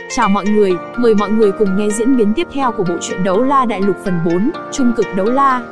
Chào mọi người, mời mọi người cùng nghe diễn biến tiếp theo của bộ truyện Đấu La Đại Lục phần 4, Trung cực đấu la.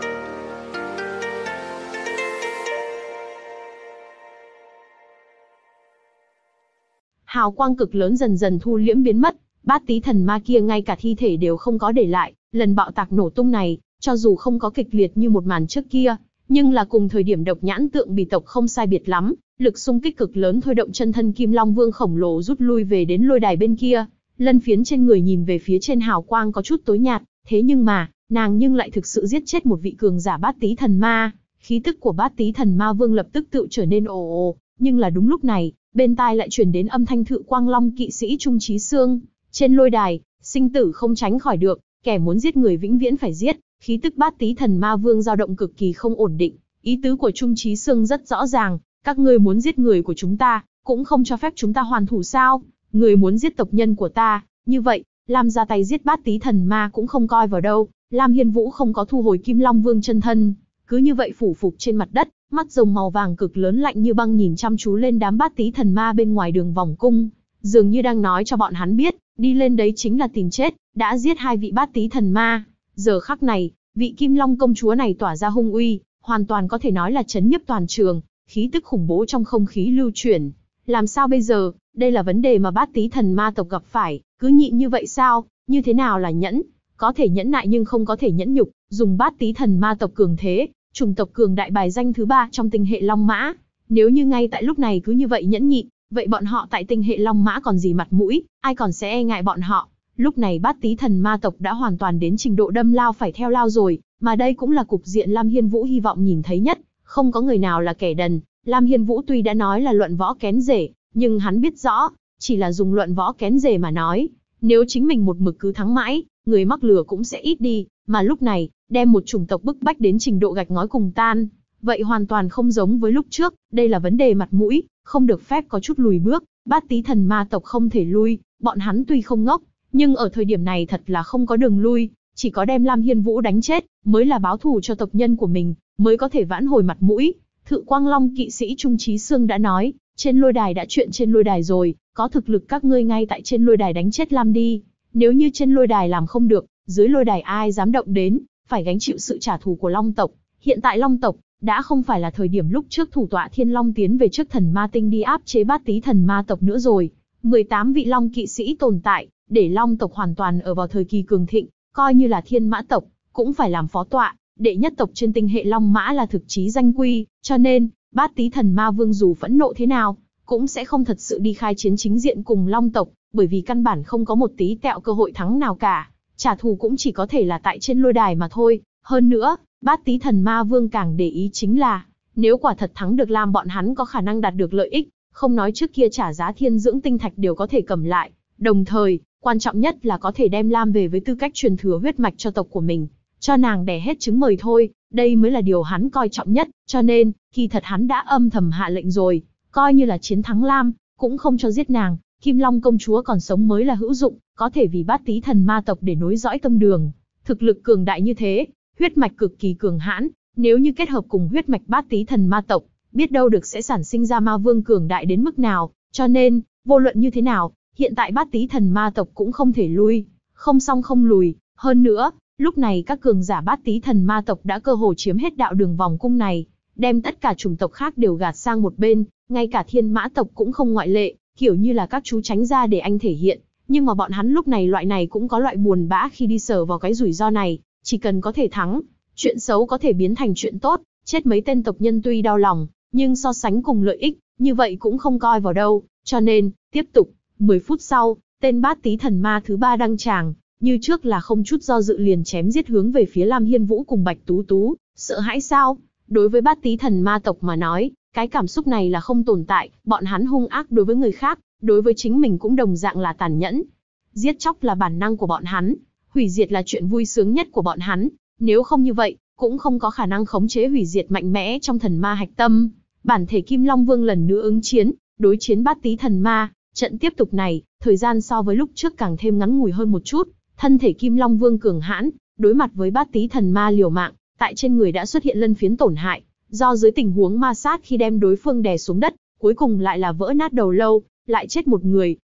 Hào quang cực lớn dần dần thu liễm biến mất, Bát Tý thần ma kia ngay cả thi thể đều không có để lại, lần bạo tạc nổ tung này, cho dù không có kịch liệt như một màn trước kia, nhưng là cùng thời điểm Độc Nhãn Tượng Bì tộc không sai biệt lắm, lực xung kích cực lớn thôi động chân thân Kim Long Vương khổng lồ rút lui về đến lôi đài bên kia. Lân phiến trên người nhìn về phía trên hào quang có chút tối nhạt, thế nhưng mà, nàng nhưng lại thực sự giết chết một vị cường giả Bát Tý thần ma. Khí tức của Bát Tý thần ma vương lập tức tự trở nên ồ ồ, nhưng là đúng lúc này, bên tai lại truyền đến âm thanh Thự Quang Long kỵ sĩ Trung Chí Xương. Trên lôi đài, sinh tử không tránh khỏi được, kẻ muốn giết người vĩnh viễn phải giết. Khí tức Bát Tý thần ma vương dao động cực kỳ không ổn định. Ý tứ của Trung Chí Xương rất rõ ràng, các ngươi muốn giết người của chúng ta, cũng không cho phép chúng ta hoàn thủ sao? Người muốn giết tộc nhân của ta, như vậy, Lam ra tay giết Bát Tý thần ma cũng không coi vào đâu. Lam Hiên Vũ không có thu hồi Kim Long Vương chân thân, cứ như vậy phủ phục trên mặt đất, mắt rồng màu vàng cực lớn lạnh như băng nhìn chăm chú lên đám Bát Tý thần ma bên ngoài đường vòng cung, dường như đang nói cho bọn hắn biết, đi lên đấy chính là tìm chết. Đã giết hai vị Bát Tý thần ma, giờ khắc này, vị Kim Long công chúa này tỏa ra hung uy, hoàn toàn có thể nói là chấn nhiếp toàn trường, khí tức khủng bố trong không khí lưu chuyển. Làm sao bây giờ? Đây là vấn đề mà Bát Tý thần ma tộc gặp phải, cứ nhịn như vậy sao? Như thế nào là nhẫn? Có thể nhẫn nại nhưng không có thể nhẫn nhục, dùng Bát Tý thần ma tộc cường thế, chủng tộc cường đại bài danh thứ 3 trong tinh hệ Long Mã. Nếu như ngay tại lúc này cứ như vậy nhẫn nhịn, vậy bọn họ tại tinh hệ Long Mã còn gì mặt mũi, ai còn sẽ e ngại bọn họ? Lúc này Bát Tý thần ma tộc đã hoàn toàn đến trình độ đâm lao phải theo lao rồi, mà đây cũng là cục diện Lam Hiên Vũ hy vọng nhìn thấy nhất, không có người nào là kẻ đần. Lam Hiên Vũ tuy đã nói là luận võ kén rể, nhưng hắn biết rõ, chỉ là dùng luận võ kén rể mà nói, nếu chính mình một mực cứ thắng mãi, người mắc lừa cũng sẽ ít đi, mà lúc này, đem một chủng tộc bức bách đến trình độ gạch ngói cùng tan, vậy hoàn toàn không giống với lúc trước, đây là vấn đề mặt mũi, không được phép có chút lùi bước. Bát Tý thần ma tộc không thể lui, bọn hắn tuy không ngốc, nhưng ở thời điểm này thật là không có đường lui, chỉ có đem Lam Hiên Vũ đánh chết, mới là báo thù cho tộc nhân của mình, mới có thể vãn hồi mặt mũi. Thự Quang Long kỵ sĩ Trung Chí Xương đã nói, trên lôi đài đã chuyện trên lôi đài rồi, có thực lực các ngươi ngay tại trên lôi đài đánh chết Lam đi. Nếu như trên lôi đài làm không được, dưới lôi đài ai dám động đến, phải gánh chịu sự trả thù của Long tộc. Hiện tại Long tộc, đã không phải là thời điểm lúc trước thủ tọa Thiên Long tiến về trước thần ma tinh đi áp chế Bát Tý thần ma tộc nữa rồi. 18 vị Long kỵ sĩ tồn tại, để Long tộc hoàn toàn ở vào thời kỳ cường thịnh, coi như là Thiên Mã tộc, cũng phải làm phó tọa. Đệ nhất tộc trên tinh hệ Long Mã là thực chí danh quy, cho nên, Bát Tý thần ma vương dù phẫn nộ thế nào, cũng sẽ không thật sự đi khai chiến chính diện cùng Long tộc, bởi vì căn bản không có một tí tẹo cơ hội thắng nào cả. Trả thù cũng chỉ có thể là tại trên lôi đài mà thôi. Hơn nữa, Bát Tý thần ma vương càng để ý chính là, nếu quả thật thắng được Lam, bọn hắn có khả năng đạt được lợi ích, không nói trước kia trả giá thiên dưỡng tinh thạch đều có thể cầm lại. Đồng thời, quan trọng nhất là có thể đem Lam về với tư cách truyền thừa huyết mạch cho tộc của mình, cho nàng đẻ hết trứng mời thôi, đây mới là điều hắn coi trọng nhất, cho nên, kỳ thật hắn đã âm thầm hạ lệnh rồi, coi như là chiến thắng Lam, cũng không cho giết nàng. Kim Long công chúa còn sống mới là hữu dụng, có thể vì Bát Tý thần ma tộc để nối dõi tông đường. Thực lực cường đại như thế, huyết mạch cực kỳ cường hãn, nếu như kết hợp cùng huyết mạch Bát Tý thần ma tộc, biết đâu được sẽ sản sinh ra ma vương cường đại đến mức nào, cho nên, vô luận như thế nào, hiện tại Bát Tý thần ma tộc cũng không thể lui, không xong không lùi. Hơn nữa, lúc này các cường giả Bát Tý thần ma tộc đã cơ hồ chiếm hết đạo đường vòng cung này, đem tất cả chủng tộc khác đều gạt sang một bên, ngay cả Thiên Mã tộc cũng không ngoại lệ, kiểu như là các chú tránh ra để anh thể hiện. Nhưng mà bọn hắn lúc này loại này cũng có loại buồn bã khi đi sờ vào cái rủi ro này, chỉ cần có thể thắng, chuyện xấu có thể biến thành chuyện tốt, chết mấy tên tộc nhân tuy đau lòng, nhưng so sánh cùng lợi ích, như vậy cũng không coi vào đâu, cho nên, tiếp tục. 10 phút sau, tên Bát Tý thần ma thứ 3 đăng tràng, như trước là không chút do dự liền chém giết hướng về phía Lam Hiên Vũ cùng Bạch Tú Tú. Sợ hãi sao? Đối với Bát Tý thần ma tộc mà nói, cái cảm xúc này là không tồn tại, bọn hắn hung ác đối với người khác, đối với chính mình cũng đồng dạng là tàn nhẫn. Giết chóc là bản năng của bọn hắn, hủy diệt là chuyện vui sướng nhất của bọn hắn, nếu không như vậy, cũng không có khả năng khống chế hủy diệt mạnh mẽ trong thần ma hạch tâm. Bản thể Kim Long Vương lần nữa ứng chiến, đối chiến Bát Tý thần ma. Trận tiếp tục này, thời gian so với lúc trước càng thêm ngắn ngủi hơn một chút, thân thể Kim Long Vương cường hãn, đối mặt với Bát Tý thần ma liều mạng, tại trên người đã xuất hiện lân phiến tổn hại, do dưới tình huống ma sát khi đem đối phương đè xuống đất, cuối cùng lại là vỡ nát đầu lâu, lại chết một người,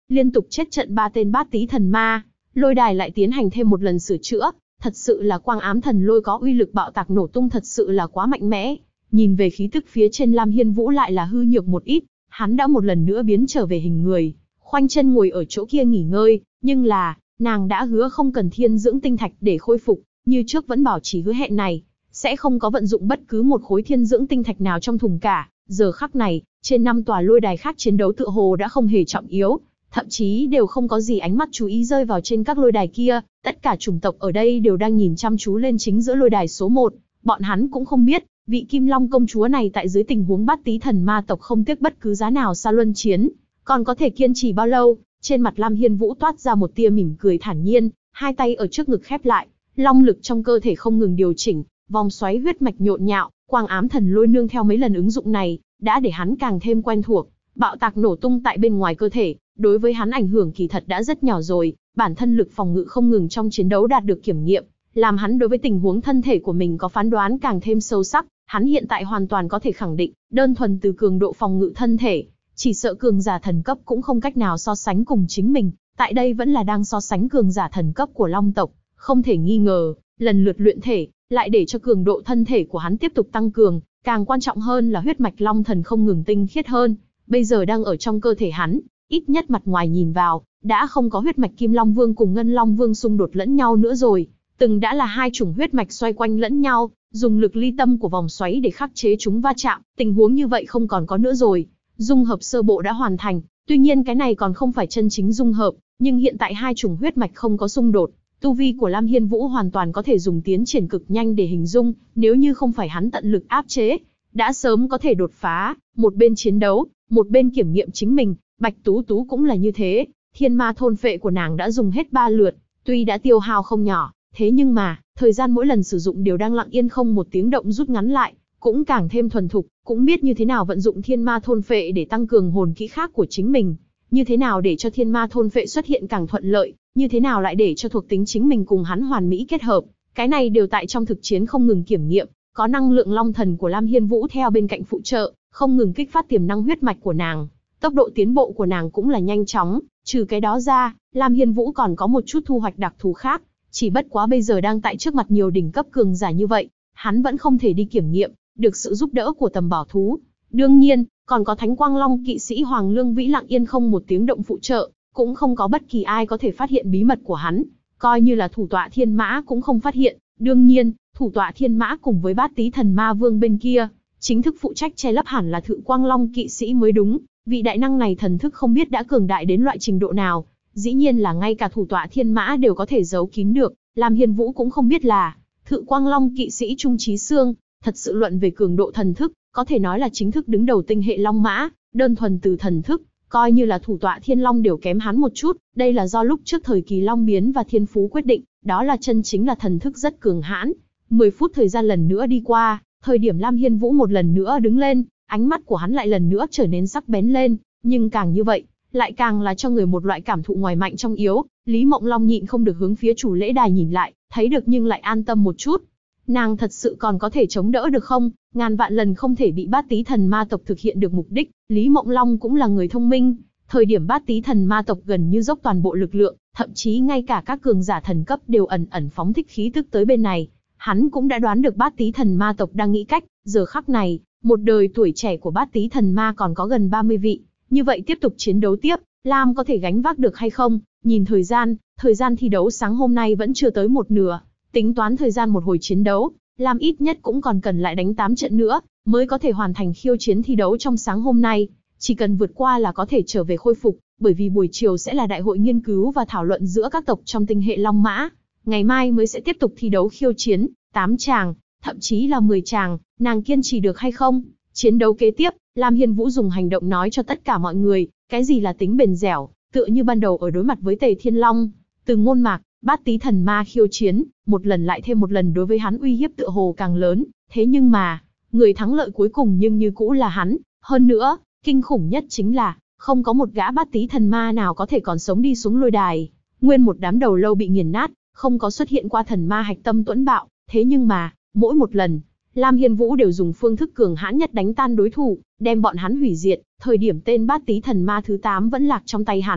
liên tục chết trận 3 tên bát tí thần ma. Lôi đài lại tiến hành thêm một lần sửa chữa, thật sự là quang ám thần lôi có uy lực bạo tạc nổ tung thật sự là quá mạnh mẽ. Nhìn về khí tức phía trên Lam Hiên Vũ lại là hư nhược một ít, hắn đã một lần nữa biến trở về hình người, khoanh chân ngồi ở chỗ kia nghỉ ngơi, nhưng là, nàng đã hứa không cần thiên dưỡng tinh thạch để khôi phục, như trước vẫn bảo trì hứa hẹn này, sẽ không có vận dụng bất cứ một khối thiên dưỡng tinh thạch nào trong thùng cả. Giờ khắc này, trên 5 tòa lôi đài khác chiến đấu tựa hồ đã không hề trọng yếu, thậm chí đều không có gì ánh mắt chú ý rơi vào trên các lôi đài kia, tất cả chủng tộc ở đây đều đang nhìn chăm chú lên chính giữa lôi đài số 1, bọn hắn cũng không biết, vị Kim Long công chúa này tại dưới tình huống bát tí thần ma tộc không tiếc bất cứ giá nào xa luân chiến, còn có thể kiên trì bao lâu. Trên mặt Lam Hiên Vũ toát ra một tia mỉm cười thản nhiên, hai tay ở trước ngực khép lại, long lực trong cơ thể không ngừng điều chỉnh, vòng xoáy huyết mạch nhộn nhạo, quang ám thần lôi nương theo mấy lần ứng dụng này, đã để hắn càng thêm quen thuộc. Bạo tạc nổ tung tại bên ngoài cơ thể, đối với hắn ảnh hưởng kỳ thật đã rất nhỏ rồi, bản thân lực phòng ngự không ngừng trong chiến đấu đạt được kiểm nghiệm, làm hắn đối với tình huống thân thể của mình có phán đoán càng thêm sâu sắc. Hắn hiện tại hoàn toàn có thể khẳng định, đơn thuần từ cường độ phòng ngự thân thể, chỉ sợ cường giả thần cấp cũng không cách nào so sánh cùng chính mình, tại đây vẫn là đang so sánh cường giả thần cấp của Long tộc, không thể nghi ngờ, lần lượt luyện thể, lại để cho cường độ thân thể của hắn tiếp tục tăng cường, càng quan trọng hơn là huyết mạch Long thần không ngừng tinh khiết hơn, bây giờ đang ở trong cơ thể hắn, ít nhất mặt ngoài nhìn vào, đã không có huyết mạch Kim Long Vương cùng Ngân Long Vương xung đột lẫn nhau nữa rồi, từng đã là hai chủng huyết mạch xoay quanh lẫn nhau, dùng lực ly tâm của vòng xoáy để khắc chế chúng va chạm, tình huống như vậy không còn có nữa rồi. Dung hợp sơ bộ đã hoàn thành, tuy nhiên cái này còn không phải chân chính dung hợp, nhưng hiện tại hai chủng huyết mạch không có xung đột, tu vi của Lam Hiên Vũ hoàn toàn có thể dùng tiến triển cực nhanh để hình dung, nếu như không phải hắn tận lực áp chế, đã sớm có thể đột phá. Một bên chiến đấu, một bên kiểm nghiệm chính mình, Bạch Tú Tú cũng là như thế, thiên ma thôn phệ của nàng đã dùng hết 3 lượt, tuy đã tiêu hao không nhỏ, thế nhưng mà, thời gian mỗi lần sử dụng đều đang lặng yên không một tiếng động rút ngắn lại, cũng càng thêm thuần thục, cũng biết như thế nào vận dụng thiên ma thôn phệ để tăng cường hồn kỹ khác của chính mình, như thế nào để cho thiên ma thôn phệ xuất hiện càng thuận lợi, như thế nào lại để cho thuộc tính chính mình cùng hắn hoàn mỹ kết hợp, cái này đều tại trong thực chiến không ngừng kiểm nghiệm, có năng lượng long thần của Lam Hiên Vũ theo bên cạnh phụ trợ, không ngừng kích phát tiềm năng huyết mạch của nàng, tốc độ tiến bộ của nàng cũng là nhanh chóng, trừ cái đó ra, Lam Hiên Vũ còn có một chút thu hoạch đặc thù khác, chỉ bất quá bây giờ đang tại trước mặt nhiều đỉnh cấp cường giả như vậy, hắn vẫn không thể đi kiểm nghiệm, được sự giúp đỡ của tầm bảo thú. Đương nhiên, còn có Thánh Quang Long kỵ sĩ Hoàng Lương Vĩ lặng yên không một tiếng động phụ trợ, cũng không có bất kỳ ai có thể phát hiện bí mật của hắn, coi như là thủ tọa thiên mã cũng không phát hiện. Đương nhiên, thủ tọa thiên mã cùng với bát tí thần ma vương bên kia, chính thức phụ trách che lấp hẳn là Thự Quang Long kỵ sĩ mới đúng, vị đại năng này thần thức không biết đã cường đại đến loại trình độ nào, dĩ nhiên là ngay cả thủ tọa thiên mã đều có thể giấu kín được, Lam Hiên Vũ cũng không biết là Thự Quang Long kỵ sĩ Trung Chí Xương, thật sự luận về cường độ thần thức, có thể nói là chính thức đứng đầu tinh hệ Long Mã, đơn thuần từ thần thức, coi như là thủ tọa Thiên Long đều kém hắn một chút, đây là do lúc trước thời kỳ Long biến và Thiên Phú quyết định, đó là chân chính là thần thức rất cường hãn. 10 phút thời gian lần nữa đi qua, thời điểm Lam Hiên Vũ một lần nữa đứng lên, ánh mắt của hắn lại lần nữa trở nên sắc bén lên, nhưng càng như vậy, lại càng là cho người một loại cảm thụ ngoài mạnh trong yếu. Lý Mộng Long nhịn không được hướng phía chủ lễ đài nhìn lại, thấy được nhưng lại an tâm một chút. Nàng thật sự còn có thể chống đỡ được không? Ngàn vạn lần không thể bị bát tí thần ma tộc thực hiện được mục đích. Lý Mộng Long cũng là người thông minh. Thời điểm bát tí thần ma tộc gần như dốc toàn bộ lực lượng, thậm chí ngay cả các cường giả thần cấp đều ẩn ẩn phóng thích khí tức tới bên này. Hắn cũng đã đoán được bát tí thần ma tộc đang nghĩ cách. Giờ khắc này, một đời tuổi trẻ của bát tí thần ma còn có gần 30 vị. Như vậy tiếp tục chiến đấu tiếp, Lam có thể gánh vác được hay không? Nhìn thời gian thi đấu sáng hôm nay vẫn chưa tới một nửa. Tính toán thời gian một hồi chiến đấu, Lam ít nhất cũng còn cần lại đánh 8 trận nữa, mới có thể hoàn thành khiêu chiến thi đấu trong sáng hôm nay. Chỉ cần vượt qua là có thể trở về khôi phục, bởi vì buổi chiều sẽ là đại hội nghiên cứu và thảo luận giữa các tộc trong tinh hệ Long Mã. Ngày mai mới sẽ tiếp tục thi đấu khiêu chiến, 8 chàng, thậm chí là 10 chàng, nàng kiên trì được hay không? Chiến đấu kế tiếp, Lam Hiên Vũ dùng hành động nói cho tất cả mọi người, cái gì là tính bền dẻo, tựa như ban đầu ở đối mặt với Tề Thiên Long. Từ ngôn mạc, bát tí thần ma khiêu chiến, một lần lại thêm một lần đối với hắn uy hiếp tựa hồ càng lớn, thế nhưng mà, người thắng lợi cuối cùng nhưng như cũ là hắn. Hơn nữa, kinh khủng nhất chính là, không có một gã bát tí thần ma nào có thể còn sống đi xuống lôi đài. Nguyên một đám đầu lâu bị nghiền nát, không có xuất hiện qua thần ma hạch tâm tuẫn bạo, thế nhưng mà, mỗi một lần, Lam Hiên Vũ đều dùng phương thức cường hãn nhất đánh tan đối thủ, đem bọn hắn hủy diệt. Thời điểm tên bát tí thần ma thứ 8 vẫn lạc trong tay hắn,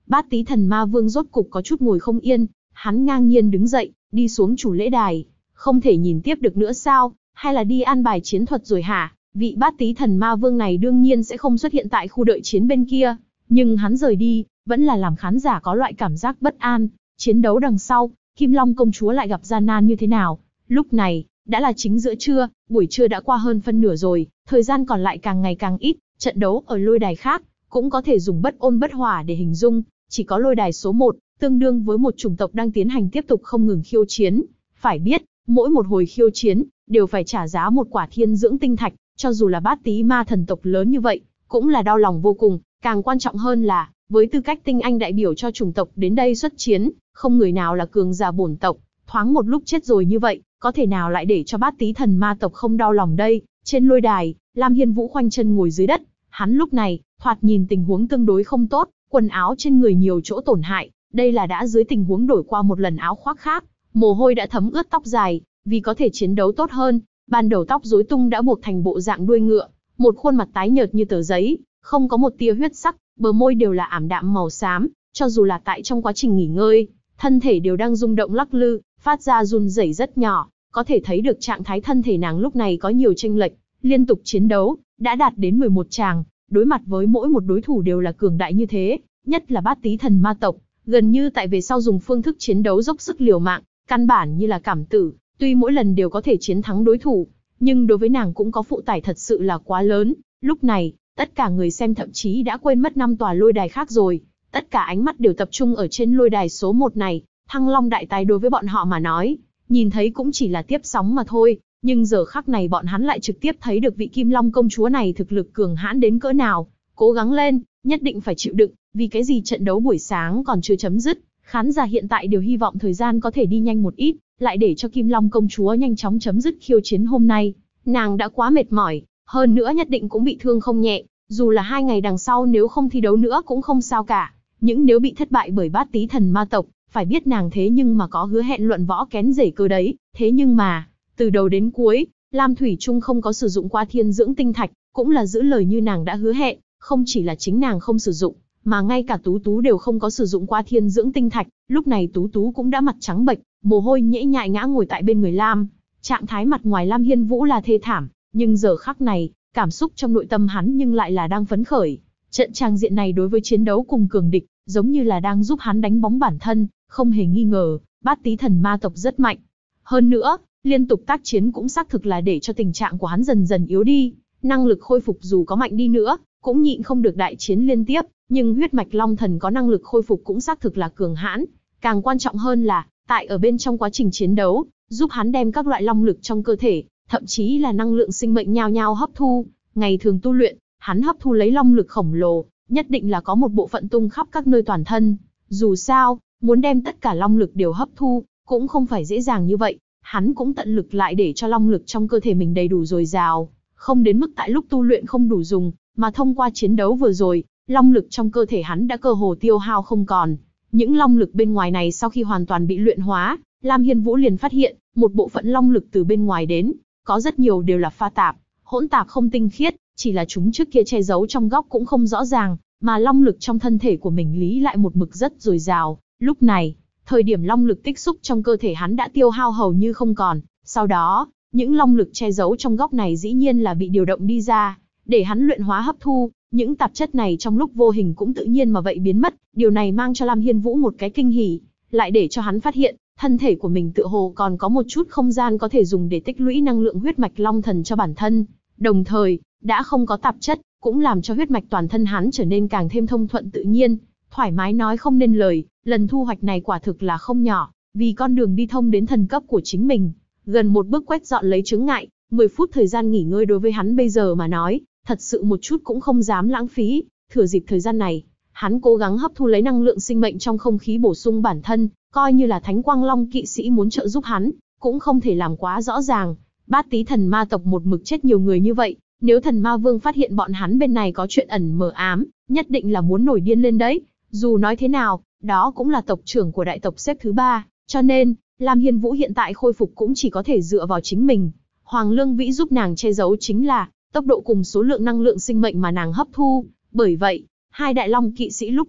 Bát Tí Thần Ma Vương rốt cục có chút ngồi không yên, hắn ngang nhiên đứng dậy, đi xuống chủ lễ đài. Không thể nhìn tiếp được nữa sao, hay là đi an bài chiến thuật rồi hả? Vị Bát Tí Thần Ma Vương này đương nhiên sẽ không xuất hiện tại khu đợi chiến bên kia, nhưng hắn rời đi, vẫn là làm khán giả có loại cảm giác bất an. Chiến đấu đằng sau, Kim Long công chúa lại gặp gian nan như thế nào? Lúc này, đã là chính giữa trưa, buổi trưa đã qua hơn phân nửa rồi, thời gian còn lại càng ngày càng ít, trận đấu ở lôi đài khác, cũng có thể dùng bất ôn bất hỏa để hình dung, chỉ có lôi đài số 1, tương đương với một chủng tộc đang tiến hành tiếp tục không ngừng khiêu chiến. Phải biết, mỗi một hồi khiêu chiến, đều phải trả giá một quả thiên dưỡng tinh thạch, cho dù là Bát Tí ma thần tộc lớn như vậy, cũng là đau lòng vô cùng, càng quan trọng hơn là, với tư cách tinh anh đại biểu cho chủng tộc đến đây xuất chiến, không người nào là cường giả bổn tộc, thoáng một lúc chết rồi như vậy, có thể nào lại để cho Bát Tí thần ma tộc không đau lòng đây? Trên lôi đài, Lam Hiên Vũ khoanh chân ngồi dưới đất, hắn lúc này, thoạt nhìn tình huống tương đối không tốt, quần áo trên người nhiều chỗ tổn hại, đây là đã dưới tình huống đổi qua một lần áo khoác khác, mồ hôi đã thấm ướt tóc dài, vì có thể chiến đấu tốt hơn, ban đầu tóc rối tung đã buộc thành bộ dạng đuôi ngựa, một khuôn mặt tái nhợt như tờ giấy, không có một tia huyết sắc, bờ môi đều là ảm đạm màu xám, cho dù là tại trong quá trình nghỉ ngơi, thân thể đều đang rung động lắc lư, phát ra run rẩy rất nhỏ, có thể thấy được trạng thái thân thể nàng lúc này có nhiều chênh lệch. Liên tục chiến đấu, đã đạt đến 11 tràng, đối mặt với mỗi một đối thủ đều là cường đại như thế, nhất là Bát Tí thần ma tộc, gần như tại về sau dùng phương thức chiến đấu dốc sức liều mạng, căn bản như là cảm tử, tuy mỗi lần đều có thể chiến thắng đối thủ, nhưng đối với nàng cũng có phụ tải thật sự là quá lớn. Lúc này, tất cả người xem thậm chí đã quên mất 5 tòa lôi đài khác rồi, tất cả ánh mắt đều tập trung ở trên lôi đài số 1 này, Thăng Long đại tái đối với bọn họ mà nói, nhìn thấy cũng chỉ là tiếp sóng mà thôi, nhưng giờ khắc này bọn hắn lại trực tiếp thấy được vị Kim Long công chúa này thực lực cường hãn đến cỡ nào. Cố gắng lên, nhất định phải chịu đựng, vì cái gì trận đấu buổi sáng còn chưa chấm dứt, khán giả hiện tại đều hy vọng thời gian có thể đi nhanh một ít, lại để cho Kim Long công chúa nhanh chóng chấm dứt khiêu chiến hôm nay. Nàng đã quá mệt mỏi, hơn nữa nhất định cũng bị thương không nhẹ, dù là 2 ngày đằng sau nếu không thi đấu nữa cũng không sao cả. Những nếu bị thất bại bởi Bát Tí thần ma tộc, phải biết nàng thế nhưng mà có hứa hẹn luận võ kén rể cơ đấy, thế nhưng mà, từ đầu đến cuối, Lam Thủy Trung không có sử dụng qua thiên dưỡng tinh thạch, cũng là giữ lời như nàng đã hứa hẹn, không chỉ là chính nàng không sử dụng, mà ngay cả Tú Tú đều không có sử dụng qua thiên dưỡng tinh thạch, lúc này Tú Tú cũng đã mặt trắng bệch, mồ hôi nhễ nhại ngã ngồi tại bên người Lam. Trạng thái mặt ngoài Lam Hiên Vũ là thê thảm, nhưng giờ khắc này, cảm xúc trong nội tâm hắn nhưng lại là đang phấn khởi. Trận trang diện này đối với chiến đấu cùng cường địch, giống như là đang giúp hắn đánh bóng bản thân, không hề nghi ngờ, Bát Tí thần ma tộc rất mạnh. Hơn nữa, liên tục tác chiến cũng xác thực là để cho tình trạng của hắn dần dần yếu đi, năng lực khôi phục dù có mạnh đi nữa, cũng nhịn không được đại chiến liên tiếp, nhưng huyết mạch Long Thần có năng lực khôi phục cũng xác thực là cường hãn. Càng quan trọng hơn là, tại ở bên trong quá trình chiến đấu, giúp hắn đem các loại long lực trong cơ thể, thậm chí là năng lượng sinh mệnh nhao nhao hấp thu. Ngày thường tu luyện, hắn hấp thu lấy long lực khổng lồ, nhất định là có một bộ phận tung khắp các nơi toàn thân. Dù sao, muốn đem tất cả long lực đều hấp thu, cũng không phải dễ dàng như vậy. Hắn cũng tận lực lại để cho long lực trong cơ thể mình đầy đủ dồi dào, không đến mức tại lúc tu luyện không đủ dùng, mà thông qua chiến đấu vừa rồi, long lực trong cơ thể hắn đã cơ hồ tiêu hao không còn. Những long lực bên ngoài này sau khi hoàn toàn bị luyện hóa, Lam Hiên Vũ liền phát hiện, một bộ phận long lực từ bên ngoài đến, có rất nhiều đều là pha tạp, hỗn tạp không tinh khiết, chỉ là chúng trước kia che giấu trong góc cũng không rõ ràng, mà long lực trong thân thể của mình lý lại một mực rất dồi dào. Lúc này, thời điểm long lực tích xúc trong cơ thể hắn đã tiêu hao hầu như không còn, sau đó, những long lực che giấu trong góc này dĩ nhiên là bị điều động đi ra, để hắn luyện hóa hấp thu, những tạp chất này trong lúc vô hình cũng tự nhiên mà vậy biến mất, điều này mang cho Lam Hiên Vũ một cái kinh hỉ, lại để cho hắn phát hiện, thân thể của mình tựa hồ còn có một chút không gian có thể dùng để tích lũy năng lượng huyết mạch Long Thần cho bản thân, đồng thời, đã không có tạp chất, cũng làm cho huyết mạch toàn thân hắn trở nên càng thêm thông thuận tự nhiên, thoải mái nói không nên lời. Lần thu hoạch này quả thực là không nhỏ, vì con đường đi thông đến thần cấp của chính mình, gần một bước quét dọn lấy chướng ngại, 10 phút thời gian nghỉ ngơi đối với hắn bây giờ mà nói, thật sự một chút cũng không dám lãng phí. Thừa dịp thời gian này, hắn cố gắng hấp thu lấy năng lượng sinh mệnh trong không khí bổ sung bản thân, coi như là Thánh Quang Long kỵ sĩ muốn trợ giúp hắn, cũng không thể làm quá rõ ràng. Bát Tí thần ma tộc một mực chết nhiều người như vậy, nếu thần ma vương phát hiện bọn hắn bên này có chuyện ẩn mờ ám, nhất định là muốn nổi điên lên đấy. Dù nói thế nào, đó cũng là tộc trưởng của đại tộc xếp thứ 3, cho nên, Lam Hiên Vũ hiện tại khôi phục cũng chỉ có thể dựa vào chính mình. Hoàng Lương Vĩ giúp nàng che giấu chính là tốc độ cùng số lượng năng lượng sinh mệnh mà nàng hấp thu, bởi vậy, hai đại long kỵ sĩ lúc này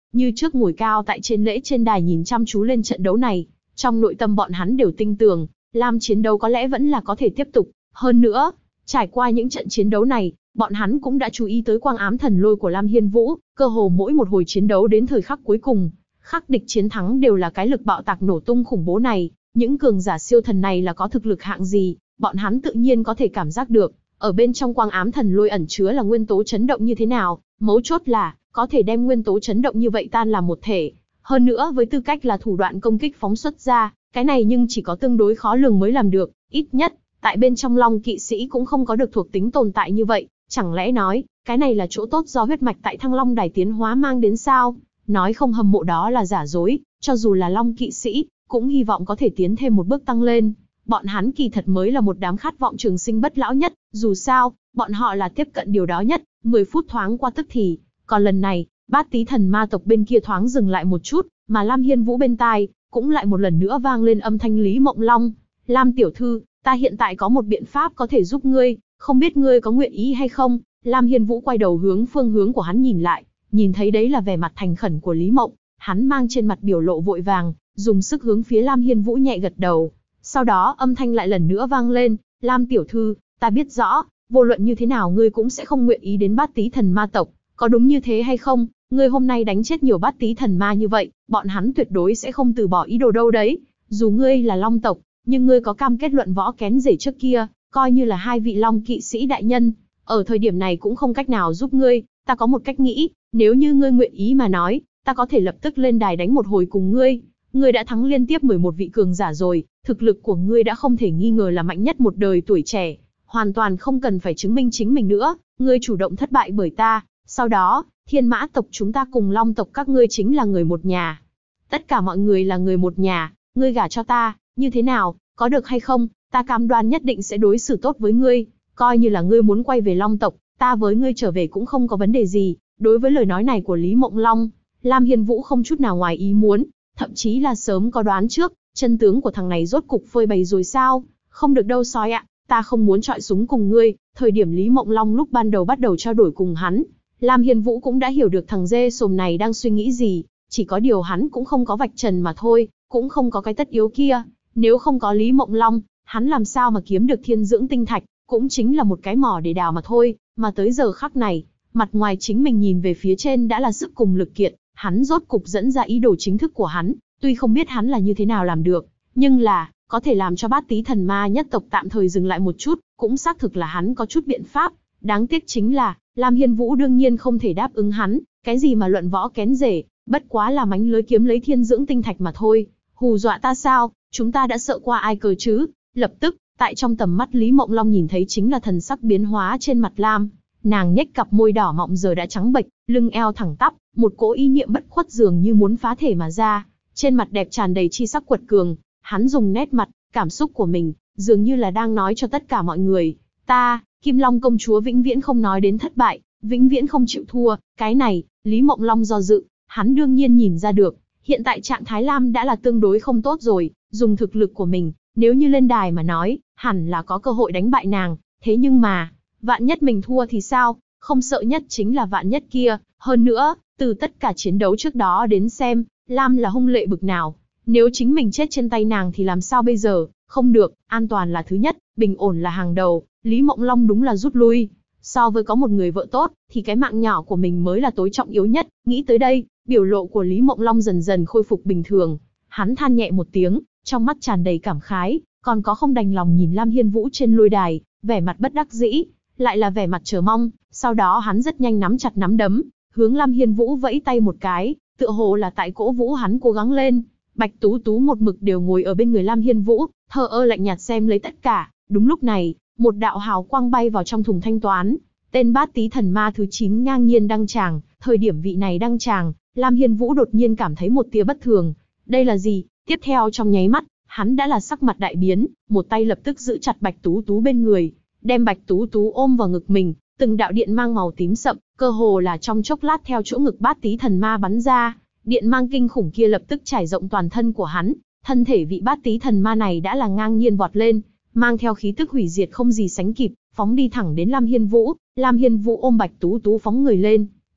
như trước ngồi cao tại trên lễ trên đài nhìn chăm chú lên trận đấu này. Trong nội tâm bọn hắn đều tin tưởng, Lam chiến đấu có lẽ vẫn là có thể tiếp tục. Hơn nữa, trải qua những trận chiến đấu này, bọn hắn cũng đã chú ý tới quang ám thần lôi của Lam Hiên Vũ, cơ hồ mỗi một hồi chiến đấu đến thời khắc cuối cùng, khắc địch chiến thắng đều là cái lực bạo tạc nổ tung khủng bố này. Những cường giả siêu thần này là có thực lực hạng gì, bọn hắn tự nhiên có thể cảm giác được. Ở bên trong quang ám thần lôi ẩn chứa là nguyên tố chấn động như thế nào, mấu chốt là có thể đem nguyên tố chấn động như vậy tan làm một thể. Hơn nữa với tư cách là thủ đoạn công kích phóng xuất ra, cái này nhưng chỉ có tương đối khó lường mới làm được, ít nhất tại bên trong Long kỵ sĩ cũng không có được thuộc tính tồn tại như vậy. Chẳng lẽ nói, cái này là chỗ tốt do huyết mạch tại Thăng Long Đài tiến hóa mang đến sao? Nói không hâm mộ đó là giả dối, cho dù là Long kỵ sĩ, cũng hy vọng có thể tiến thêm một bước tăng lên. Bọn hắn kỳ thật mới là một đám khát vọng trường sinh bất lão nhất, dù sao, bọn họ là tiếp cận điều đó nhất. 10 phút thoáng qua tức thì, còn lần này, Bát Tý thần ma tộc bên kia thoáng dừng lại một chút, mà Lam Hiên Vũ bên tai, cũng lại một lần nữa vang lên âm thanh Lý Mộng Long. Lam tiểu thư, ta hiện tại có một biện pháp có thể giúp ngươi, không biết ngươi có nguyện ý hay không? Lam Hiên Vũ quay đầu hướng phương hướng của hắn nhìn lại, nhìn thấy đấy là vẻ mặt thành khẩn của Lý Mộng, hắn mang trên mặt biểu lộ vội vàng, dùng sức hướng phía Lam Hiên Vũ nhẹ gật đầu. Sau đó âm thanh lại lần nữa vang lên, Lam tiểu thư, ta biết rõ, vô luận như thế nào ngươi cũng sẽ không nguyện ý đến Bát Tý thần ma tộc, có đúng như thế hay không? Ngươi hôm nay đánh chết nhiều Bát Tý thần ma như vậy, bọn hắn tuyệt đối sẽ không từ bỏ ý đồ đâu đấy. Dù ngươi là Long tộc, nhưng ngươi có cam kết luận võ kén rể trước kia, coi như là hai vị Long kỵ sĩ đại nhân, ở thời điểm này cũng không cách nào giúp ngươi. Ta có một cách nghĩ, nếu như ngươi nguyện ý mà nói, ta có thể lập tức lên đài đánh một hồi cùng ngươi. Ngươi đã thắng liên tiếp 11 vị cường giả rồi, thực lực của ngươi đã không thể nghi ngờ là mạnh nhất một đời tuổi trẻ, hoàn toàn không cần phải chứng minh chính mình nữa, ngươi chủ động thất bại bởi ta, sau đó, Thiên Mã tộc chúng ta cùng Long tộc các ngươi chính là người một nhà. Tất cả mọi người là người một nhà, ngươi gả cho ta, như thế nào, có được hay không? Ta cam đoan nhất định sẽ đối xử tốt với ngươi, coi như là ngươi muốn quay về Long tộc, ta với ngươi trở về cũng không có vấn đề gì. Đối với lời nói này của Lý Mộng Long, Lam Hiên Vũ không chút nào ngoài ý muốn, thậm chí là sớm có đoán trước, chân tướng của thằng này rốt cục phơi bày rồi sao? Không được đâu sói ạ, ta không muốn chọi súng cùng ngươi. Thời điểm Lý Mộng Long lúc ban đầu bắt đầu trao đổi cùng hắn, Lam Hiên Vũ cũng đã hiểu được thằng dê sồm này đang suy nghĩ gì, chỉ có điều hắn cũng không có vạch trần mà thôi, cũng không có cái tất yếu kia. Nếu không có Lý Mộng Long, hắn làm sao mà kiếm được thiên dưỡng tinh thạch, cũng chính là một cái mỏ để đào mà thôi. Mà tới giờ khắc này, mặt ngoài chính mình nhìn về phía trên đã là sức cùng lực kiện, hắn rốt cục dẫn ra ý đồ chính thức của hắn. Tuy không biết hắn là như thế nào làm được, nhưng là có thể làm cho Bát Tý thần ma nhất tộc tạm thời dừng lại một chút, cũng xác thực là hắn có chút biện pháp. Đáng tiếc chính là, Lam Hiên Vũ đương nhiên không thể đáp ứng hắn, cái gì mà luận võ kén rể, bất quá là mánh lưới kiếm lấy thiên dưỡng tinh thạch mà thôi. Hù dọa ta sao, chúng ta đã sợ qua ai cơ chứ? Lập tức, tại trong tầm mắt Lý Mộng Long nhìn thấy chính là thần sắc biến hóa trên mặt Lam. Nàng nhếch cặp môi đỏ mọng giờ đã trắng bệch, lưng eo thẳng tắp, một cỗ ý niệm bất khuất dường như muốn phá thể mà ra. Trên mặt đẹp tràn đầy chi sắc quật cường, hắn dùng nét mặt, cảm xúc của mình, dường như là đang nói cho tất cả mọi người. Ta, Kim Long công chúa vĩnh viễn không nói đến thất bại, vĩnh viễn không chịu thua. Cái này, Lý Mộng Long do dự, hắn đương nhiên nhìn ra được. Hiện tại trạng thái Lam đã là tương đối không tốt rồi, dùng thực lực của mình, nếu như lên đài mà nói, hẳn là có cơ hội đánh bại nàng. Thế nhưng mà, vạn nhất mình thua thì sao? Không sợ nhất chính là vạn nhất kia. Hơn nữa, từ tất cả chiến đấu trước đó đến xem, Lam là hung lệ bực nào. Nếu chính mình chết trên tay nàng thì làm sao bây giờ? Không được, an toàn là thứ nhất, bình ổn là hàng đầu. Lý Mộng Long đúng là rút lui. So với có một người vợ tốt, thì cái mạng nhỏ của mình mới là tối trọng yếu nhất. Nghĩ tới đây, biểu lộ của Lý Mộng Long dần dần khôi phục bình thường. Hắn than nhẹ một tiếng, trong mắt tràn đầy cảm khái, còn có không đành lòng nhìn Lam Hiên Vũ trên lôi đài, vẻ mặt bất đắc dĩ, lại là vẻ mặt chờ mong. Sau đó hắn rất nhanh nắm chặt nắm đấm, hướng Lam Hiên Vũ vẫy tay một cái, tựa hồ là tại cổ vũ hắn cố gắng lên. Bạch Tú Tú một mực đều ngồi ở bên người Lam Hiên Vũ, thờ ơ lạnh nhạt xem lấy tất cả. Đúng lúc này, một đạo hào quang bay vào trong thùng thanh toán. Tên Bát Tý thần ma thứ 9 ngang nhiên đăng tràng. Thời điểm vị này đăng tràng, Lam Hiên Vũ đột nhiên cảm thấy một tia bất thường. Đây là gì? Tiếp theo trong nháy mắt, hắn đã là sắc mặt đại biến, một tay lập tức giữ chặt Bạch Tú Tú bên người, đem Bạch Tú Tú ôm vào ngực mình. Từng đạo điện mang màu tím sậm, cơ hồ là trong chốc lát theo chỗ ngực Bát Tý thần ma bắn ra. Điện mang kinh khủng kia lập tức trải rộng toàn thân của hắn, thân thể vị Bát Tý thần ma này đã là ngang nhiên vọt lên, mang theo khí tức hủy diệt không gì sánh kịp, phóng đi thẳng đến Lam Hiên Vũ. Lam Hiên Vũ ôm Bạch Tú Tú phóng người lên,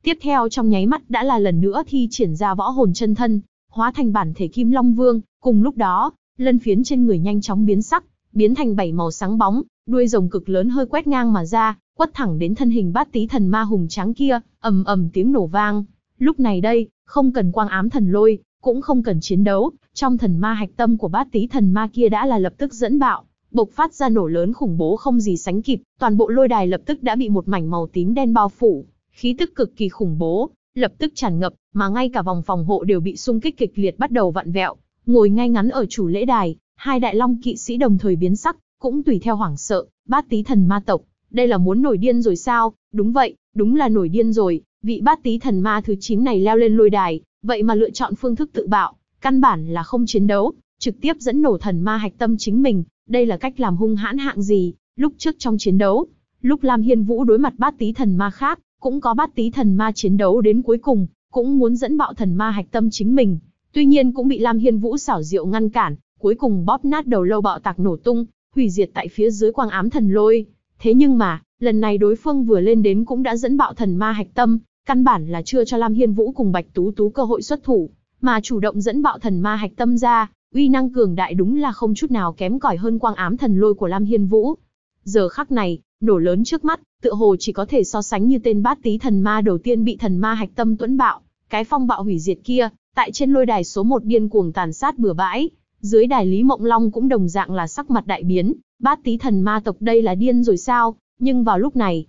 Tiếp theo trong nháy mắt đã là lần nữa thi triển ra võ hồn chân thân, hóa thành bản thể Kim Long Vương, cùng lúc đó, lân phiến trên người nhanh chóng biến sắc, biến thành 7 màu sáng bóng, đuôi rồng cực lớn hơi quét ngang mà ra, quất thẳng đến thân hình Bát Tý Thần Ma hùng tráng kia, ầm ầm tiếng nổ vang. Lúc này đây, không cần quang ám thần lôi, cũng không cần chiến đấu, trong thần ma hạch tâm của Bát Tý Thần Ma kia đã là lập tức dẫn bạo, bộc phát ra nổ lớn khủng bố không gì sánh kịp, toàn bộ lôi đài lập tức đã bị một mảnh màu tím đen bao phủ, khí tức cực kỳ khủng bố, lập tức tràn ngập, mà ngay cả vòng phòng hộ đều bị xung kích kịch liệt bắt đầu vặn vẹo. Ngồi ngay ngắn ở chủ lễ đài, hai đại long kỵ sĩ đồng thời biến sắc, cũng tùy theo hoảng sợ. Bát Tý Thần Ma tộc, đây là muốn nổi điên rồi sao? Đúng vậy, đúng là nổi điên rồi. Vị Bát Tý Thần Ma thứ 9 này leo lên lôi đài, vậy mà lựa chọn phương thức tự bạo, căn bản là không chiến đấu, trực tiếp dẫn nổ thần ma hạch tâm chính mình. Đây là cách làm hung hãn hạng gì? Lúc trước trong chiến đấu, lúc Lam Hiên Vũ đối mặt Bát Tý Thần Ma khác, cũng có Bát Tý Thần Ma chiến đấu đến cuối cùng, cũng muốn dẫn bạo thần ma hạch tâm chính mình. Tuy nhiên cũng bị Lam Hiên Vũ xảo diệu ngăn cản, cuối cùng bóp nát đầu lâu bạo tạc nổ tung, hủy diệt tại phía dưới quang ám thần lôi. Thế nhưng mà, lần này đối phương vừa lên đến cũng đã dẫn bạo thần ma hạch tâm, căn bản là chưa cho Lam Hiên Vũ cùng Bạch Tú Tú cơ hội xuất thủ, mà chủ động dẫn bạo thần ma hạch tâm ra, uy năng cường đại đúng là không chút nào kém cỏi hơn quang ám thần lôi của Lam Hiên Vũ. Giờ khắc này, nổ lớn trước mắt, tựa hồ chỉ có thể so sánh như tên Bát Tý Thần Ma đầu tiên bị thần ma hạch tâm tuẫn bạo, cái phong bạo hủy diệt kia, tại trên lôi đài số 1 điên cuồng tàn sát bừa bãi. Dưới đài Lý Mộng Long cũng đồng dạng là sắc mặt đại biến, Bát Tý Thần Ma tộc đây là điên rồi sao? Nhưng vào lúc này,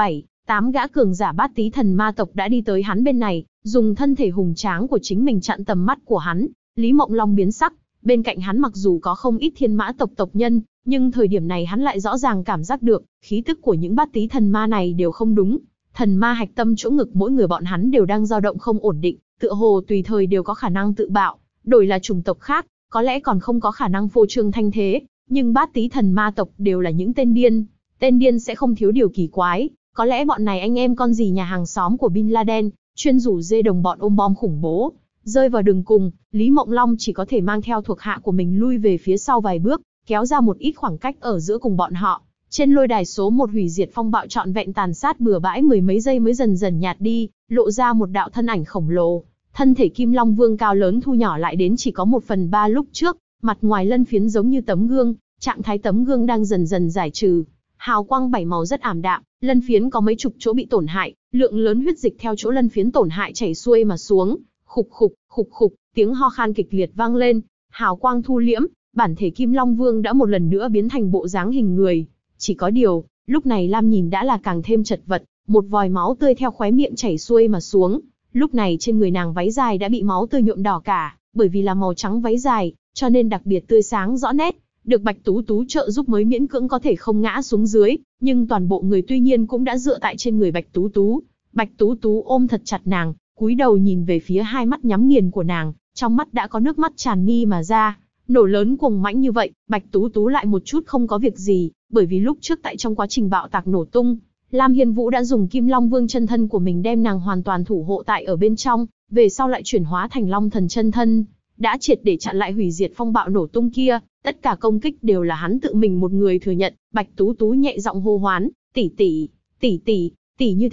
7-8 gã cường giả Bát Tý Thần Ma tộc đã đi tới hắn bên này, dùng thân thể hùng tráng của chính mình chặn tầm mắt của hắn. Lý Mộng Long biến sắc, bên cạnh hắn mặc dù có không ít Thiên Mã tộc tộc nhân, nhưng thời điểm này hắn lại rõ ràng cảm giác được, khí tức của những Bát Tý Thần Ma này đều không đúng. Thần ma hạch tâm chỗ ngực mỗi người bọn hắn đều đang dao động không ổn định, tựa hồ tùy thời đều có khả năng tự bạo. Đổi là chủng tộc khác, có lẽ còn không có khả năng phô trương thanh thế, nhưng Bát Tý Thần Ma tộc đều là những tên điên. Tên điên sẽ không thiếu điều kỳ quái, có lẽ bọn này anh em con gì nhà hàng xóm của Bin Laden, chuyên rủ dê đồng bọn ôm bom khủng bố. Rơi vào đường cùng, Lý Mộng Long chỉ có thể mang theo thuộc hạ của mình lui về phía sau vài bước, kéo ra một ít khoảng cách ở giữa cùng bọn họ. Trên lôi đài số 1 hủy diệt phong bạo trọn vẹn tàn sát bừa bãi mười mấy giây mới dần dần nhạt đi, lộ ra một đạo thân ảnh khổng lồ. Thân thể Kim Long Vương cao lớn thu nhỏ lại đến chỉ có 1/3 lúc trước, mặt ngoài lân phiến giống như tấm gương, trạng thái tấm gương đang dần dần giải trừ. Hào quang 7 màu rất ảm đạm, lân phiến có mấy chục chỗ bị tổn hại, lượng lớn huyết dịch theo chỗ lân phiến tổn hại chảy xuôi mà xuống. Khục khục, khục khục, tiếng ho khan kịch liệt vang lên, hào quang thu liễm, bản thể Kim Long Vương đã một lần nữa biến thành bộ dáng hình người. Chỉ có điều, lúc này Lam nhìn đã là càng thêm chật vật, một vòi máu tươi theo khóe miệng chảy xuôi mà xuống. Lúc này trên người nàng váy dài đã bị máu tươi nhuộm đỏ cả, bởi vì là màu trắng váy dài, cho nên đặc biệt tươi sáng rõ nét. Được Bạch Tú Tú trợ giúp mới miễn cưỡng có thể không ngã xuống dưới, nhưng toàn bộ người tuy nhiên cũng đã dựa tại trên người Bạch Tú Tú. Bạch Tú Tú ôm thật chặt nàng, cúi đầu nhìn về phía hai mắt nhắm nghiền của nàng, trong mắt đã có nước mắt tràn mi mà ra. Nổ lớn cuồng mãnh như vậy, Bạch Tú Tú lại một chút không có việc gì, bởi vì lúc trước tại trong quá trình bạo tạc nổ tung, Lam Hiên Vũ đã dùng Kim Long Vương chân thân của mình đem nàng hoàn toàn thủ hộ tại ở bên trong, về sau lại chuyển hóa thành Long Thần chân thân, đã triệt để chặn lại hủy diệt phong bạo nổ tung kia. Tất cả công kích đều là hắn tự mình một người thừa nhận. Bạch Tú Tú nhẹ giọng hô hoán, tỷ tỷ, tỷ tỷ, tỷ như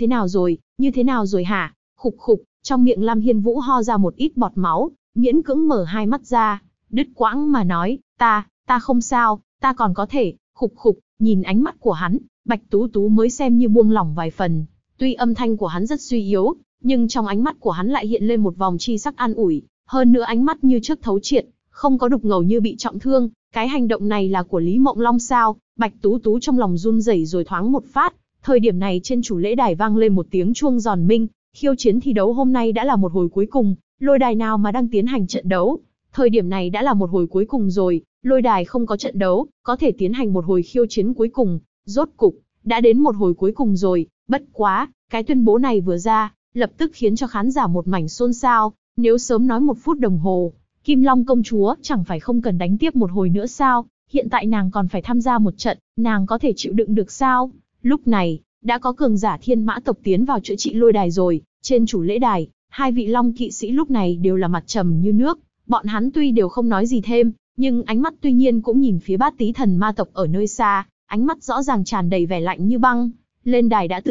thế nào rồi hả? Khục khục, trong miệng Lam Hiên Vũ ho ra một ít bọt máu, miễn cưỡng mở hai mắt ra, đứt quãng mà nói, ta không sao, ta còn có thể. Khục khục, nhìn ánh mắt của hắn, Bạch Tú Tú mới xem như buông lỏng vài phần. Tuy âm thanh của hắn rất suy yếu, nhưng trong ánh mắt của hắn lại hiện lên một vòng chi sắc an ủi, hơn nữa ánh mắt như trước thấu triệt, không có đục ngầu như bị trọng thương. Cái hành động này là của Lý Mộng Long sao? Bạch Tú Tú trong lòng run rẩy rồi thoáng một phát. Thời điểm này trên chủ lễ đài vang lên một tiếng chuông giòn minh, khiêu chiến thi đấu hôm nay đã là một hồi cuối cùng, lôi đài nào mà đang tiến hành trận đấu. Thời điểm này đã là một hồi cuối cùng rồi, lôi đài không có trận đấu, có thể tiến hành một hồi khiêu chiến cuối cùng. Rốt cục, đã đến một hồi cuối cùng rồi, bất quá, cái tuyên bố này vừa ra, lập tức khiến cho khán giả một mảnh xôn xao. Nếu sớm nói 1 phút đồng hồ, Kim Long công chúa chẳng phải không cần đánh tiếp một hồi nữa sao? Hiện tại nàng còn phải tham gia một trận, nàng có thể chịu đựng được sao? Lúc này, đã có cường giả Thiên Mã tộc tiến vào chữa trị lôi đài rồi. Trên chủ lễ đài, hai vị Long kỵ sĩ lúc này đều là mặt trầm như nước. Bọn hắn tuy đều không nói gì thêm, nhưng ánh mắt tuy nhiên cũng nhìn phía Bát Tý Thần Ma tộc ở nơi xa, ánh mắt rõ ràng tràn đầy vẻ lạnh như băng. Lên đài đã tự bạo,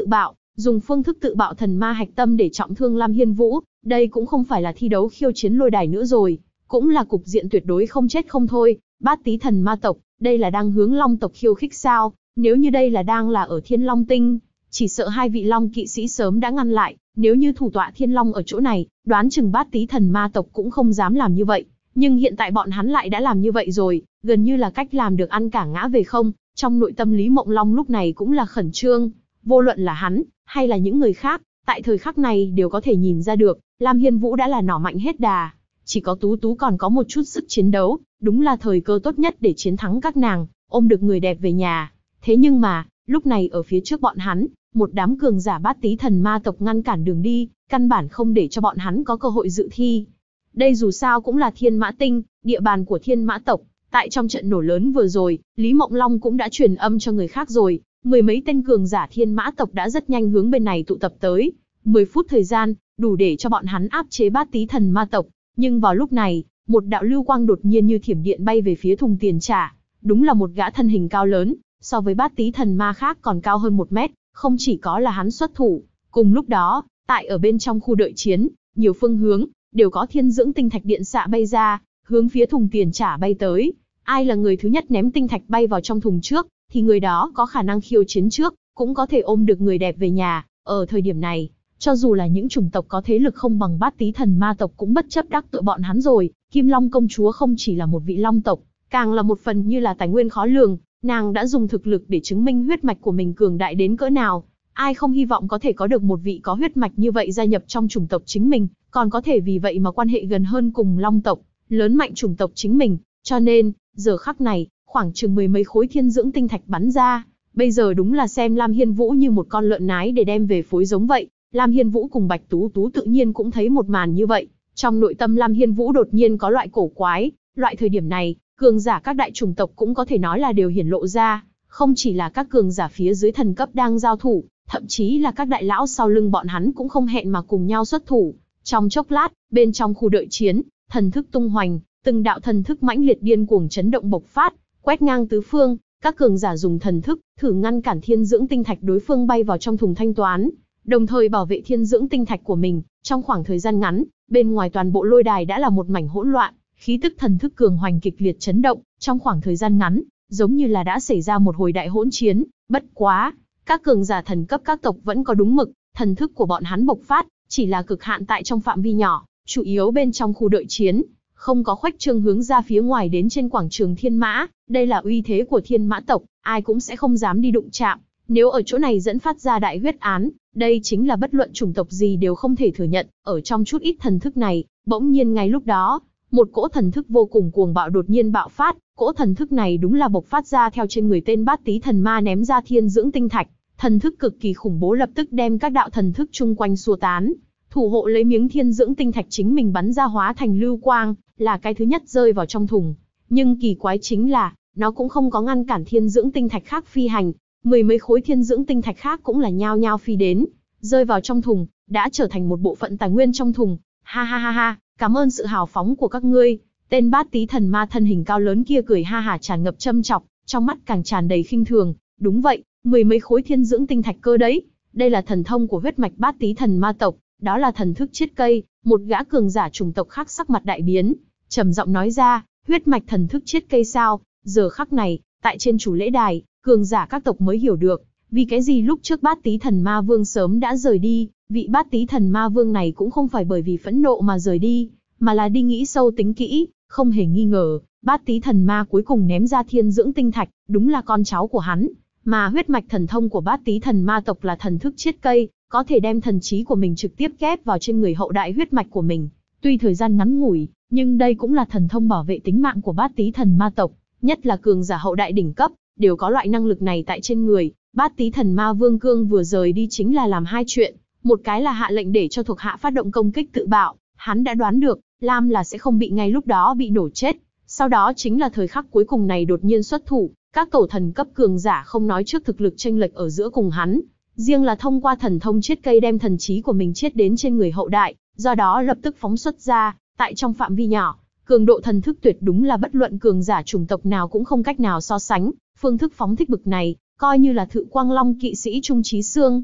dùng phương thức tự bạo thần ma hạch tâm để trọng thương Lam Hiên Vũ, đây cũng không phải là thi đấu khiêu chiến lôi đài nữa rồi, cũng là cục diện tuyệt đối không chết không thôi. Bát Tý Thần Ma tộc, đây là đang hướng Long tộc khiêu khích sao? Nếu như đây là đang là ở Thiên Long Tinh, chỉ sợ hai vị Long kỵ sĩ sớm đã ngăn lại, nếu như thủ tọa Thiên Long ở chỗ này, đoán chừng Bát Tý Thần Ma tộc cũng không dám làm như vậy. Nhưng hiện tại bọn hắn lại đã làm như vậy rồi, gần như là cách làm được ăn cả ngã về không. Trong nội tâm Lý Mộng Long lúc này cũng là khẩn trương, vô luận là hắn, hay là những người khác, tại thời khắc này đều có thể nhìn ra được, Lam Hiên Vũ đã là nỏ mạnh hết đà. Chỉ có Tú Tú còn có một chút sức chiến đấu, đúng là thời cơ tốt nhất để chiến thắng các nàng, ôm được người đẹp về nhà. Thế nhưng mà, lúc này ở phía trước bọn hắn, một đám cường giả Bát Tý Thần Ma tộc ngăn cản đường đi, căn bản không để cho bọn hắn có cơ hội dự thi. Đây dù sao cũng là Thiên Mã Tinh, địa bàn của Thiên Mã tộc. Tại trong trận nổ lớn vừa rồi, Lý Mộng Long cũng đã truyền âm cho người khác rồi, mười mấy tên cường giả Thiên Mã tộc đã rất nhanh hướng bên này tụ tập tới. 10 phút thời gian, đủ để cho bọn hắn áp chế Bát Tý Thần Ma tộc. Nhưng vào lúc này, một đạo lưu quang đột nhiên như thiểm điện bay về phía thùng tiền trả. Đúng là một gã thân hình cao lớn, so với Bát Tý Thần Ma khác còn cao hơn 1 mét, không chỉ có là hắn xuất thủ. Cùng lúc đó, tại ở bên trong khu đợi chiến, nhiều phương hướng, đều có thiên dưỡng tinh thạch điện xạ bay ra, hướng phía thùng tiền trả bay tới. Ai là người thứ nhất ném tinh thạch bay vào trong thùng trước, thì người đó có khả năng khiêu chiến trước, cũng có thể ôm được người đẹp về nhà. Ở thời điểm này, cho dù là những chủng tộc có thế lực không bằng Bát Tý Thần Ma tộc cũng bất chấp đắc tội bọn hắn rồi. Kim Long công chúa không chỉ là một vị long tộc, càng là một phần như là tài nguyên khó lường, nàng đã dùng thực lực để chứng minh huyết mạch của mình cường đại đến cỡ nào. Ai không hy vọng có thể có được một vị có huyết mạch như vậy gia nhập trong chủng tộc chính mình, còn có thể vì vậy mà quan hệ gần hơn cùng long tộc, lớn mạnh chủng tộc chính mình. Cho nên, giờ khắc này, khoảng chừng 10 mấy khối thiên dưỡng tinh thạch bắn ra, bây giờ đúng là xem Lam Hiên Vũ như một con lợn nái để đem về phối giống vậy. Lam Hiên Vũ cùng Bạch Tú Tú tự nhiên cũng thấy một màn như vậy, trong nội tâm Lam Hiên Vũ đột nhiên có loại cổ quái. Loại thời điểm này, cường giả các đại chủng tộc cũng có thể nói là đều hiển lộ ra, không chỉ là các cường giả phía dưới thần cấp đang giao thủ, thậm chí là các đại lão sau lưng bọn hắn cũng không hẹn mà cùng nhau xuất thủ. Trong chốc lát, bên trong khu đợi chiến, thần thức tung hoành, từng đạo thần thức mãnh liệt điên cuồng chấn động bộc phát, quét ngang tứ phương. Các cường giả dùng thần thức thử ngăn cản thiên dưỡng tinh thạch đối phương bay vào trong thùng thanh toán, đồng thời bảo vệ thiên dưỡng tinh thạch của mình. Trong khoảng thời gian ngắn, bên ngoài toàn bộ lôi đài đã là một mảnh hỗn loạn, khí tức thần thức cường hoành kịch liệt chấn động. Trong khoảng thời gian ngắn, giống như là đã xảy ra một hồi đại hỗn chiến. Bất quá, các cường giả thần cấp các tộc vẫn có đúng mực, thần thức của bọn hắn bộc phát, chỉ là cực hạn tại trong phạm vi nhỏ, chủ yếu bên trong khu đợi chiến, không có khuếch trương hướng ra phía ngoài đến trên quảng trường Thiên Mã. Đây là uy thế của Thiên Mã tộc, ai cũng sẽ không dám đi đụng chạm. Nếu ở chỗ này dẫn phát ra đại huyết án, đây chính là bất luận chủng tộc gì đều không thể thừa nhận. Ở trong chút ít thần thức này, bỗng nhiên ngay lúc đó, một cỗ thần thức vô cùng cuồng bạo đột nhiên bạo phát. Cỗ thần thức này đúng là bộc phát ra theo trên người tên Bát Tý Thần Ma ném ra thiên dưỡng tinh thạch. Thần thức cực kỳ khủng bố lập tức đem các đạo thần thức chung quanh xua tán. Thủ hộ lấy miếng thiên dưỡng tinh thạch chính mình bắn ra hóa thành lưu quang, là cái thứ nhất rơi vào trong thùng. Nhưng kỳ quái chính là, nó cũng không có ngăn cản thiên dưỡng tinh thạch khác phi hành. 10 mấy khối thiên dưỡng tinh thạch khác cũng là nhao nhao phi đến, rơi vào trong thùng, đã trở thành một bộ phận tài nguyên trong thùng. Ha ha ha ha, cảm ơn sự hào phóng của các ngươi. Tên Bát Tý Thần Ma thân hình cao lớn kia cười ha hả tràn ngập châm chọc, trong mắt càng tràn đầy khinh thường. Đúng vậy, 10 mấy khối thiên dưỡng tinh thạch cơ đấy. Đây là thần thông của huyết mạch Bát Tý Thần Ma tộc, đó là thần thức chiết cây. Một gã cường giả chủng tộc khác sắc mặt đại biến, trầm giọng nói ra, huyết mạch thần thức chiết cây sao? Giờ khắc này, tại trên chủ lễ đài, cường giả các tộc mới hiểu được, vì cái gì lúc trước Bát Tý Thần Ma Vương sớm đã rời đi. Vị Bát Tý Thần Ma Vương này cũng không phải bởi vì phẫn nộ mà rời đi, mà là đi nghĩ sâu tính kỹ. Không hề nghi ngờ, Bát Tý Thần Ma cuối cùng ném ra thiên dưỡng tinh thạch, đúng là con cháu của hắn. Mà huyết mạch thần thông của Bát Tý Thần Ma tộc là thần thức chiết cây, có thể đem thần trí của mình trực tiếp ghép vào trên người hậu đại huyết mạch của mình. Tuy thời gian ngắn ngủi, nhưng đây cũng là thần thông bảo vệ tính mạng của Bát Tý Thần Ma tộc, nhất là cường giả hậu đại đỉnh cấp, đều có loại năng lực này tại trên người. Bát Tý Thần Ma Vương Cương vừa rời đi chính là làm hai chuyện, một cái là hạ lệnh để cho thuộc hạ phát động công kích tự bạo, hắn đã đoán được, Lam là sẽ không bị ngay lúc đó bị nổ chết. Sau đó chính là thời khắc cuối cùng này đột nhiên xuất thủ, các tổ thần cấp cường giả không nói trước thực lực chênh lệch ở giữa cùng hắn, riêng là thông qua thần thông chiết cây đem thần trí của mình chiết đến trên người hậu đại, do đó lập tức phóng xuất ra, tại trong phạm vi nhỏ, cường độ thần thức tuyệt đúng là bất luận cường giả chủng tộc nào cũng không cách nào so sánh. Phương thức phóng thích bực này, coi như là Thự Quang Long kỵ sĩ Trung Chí Xương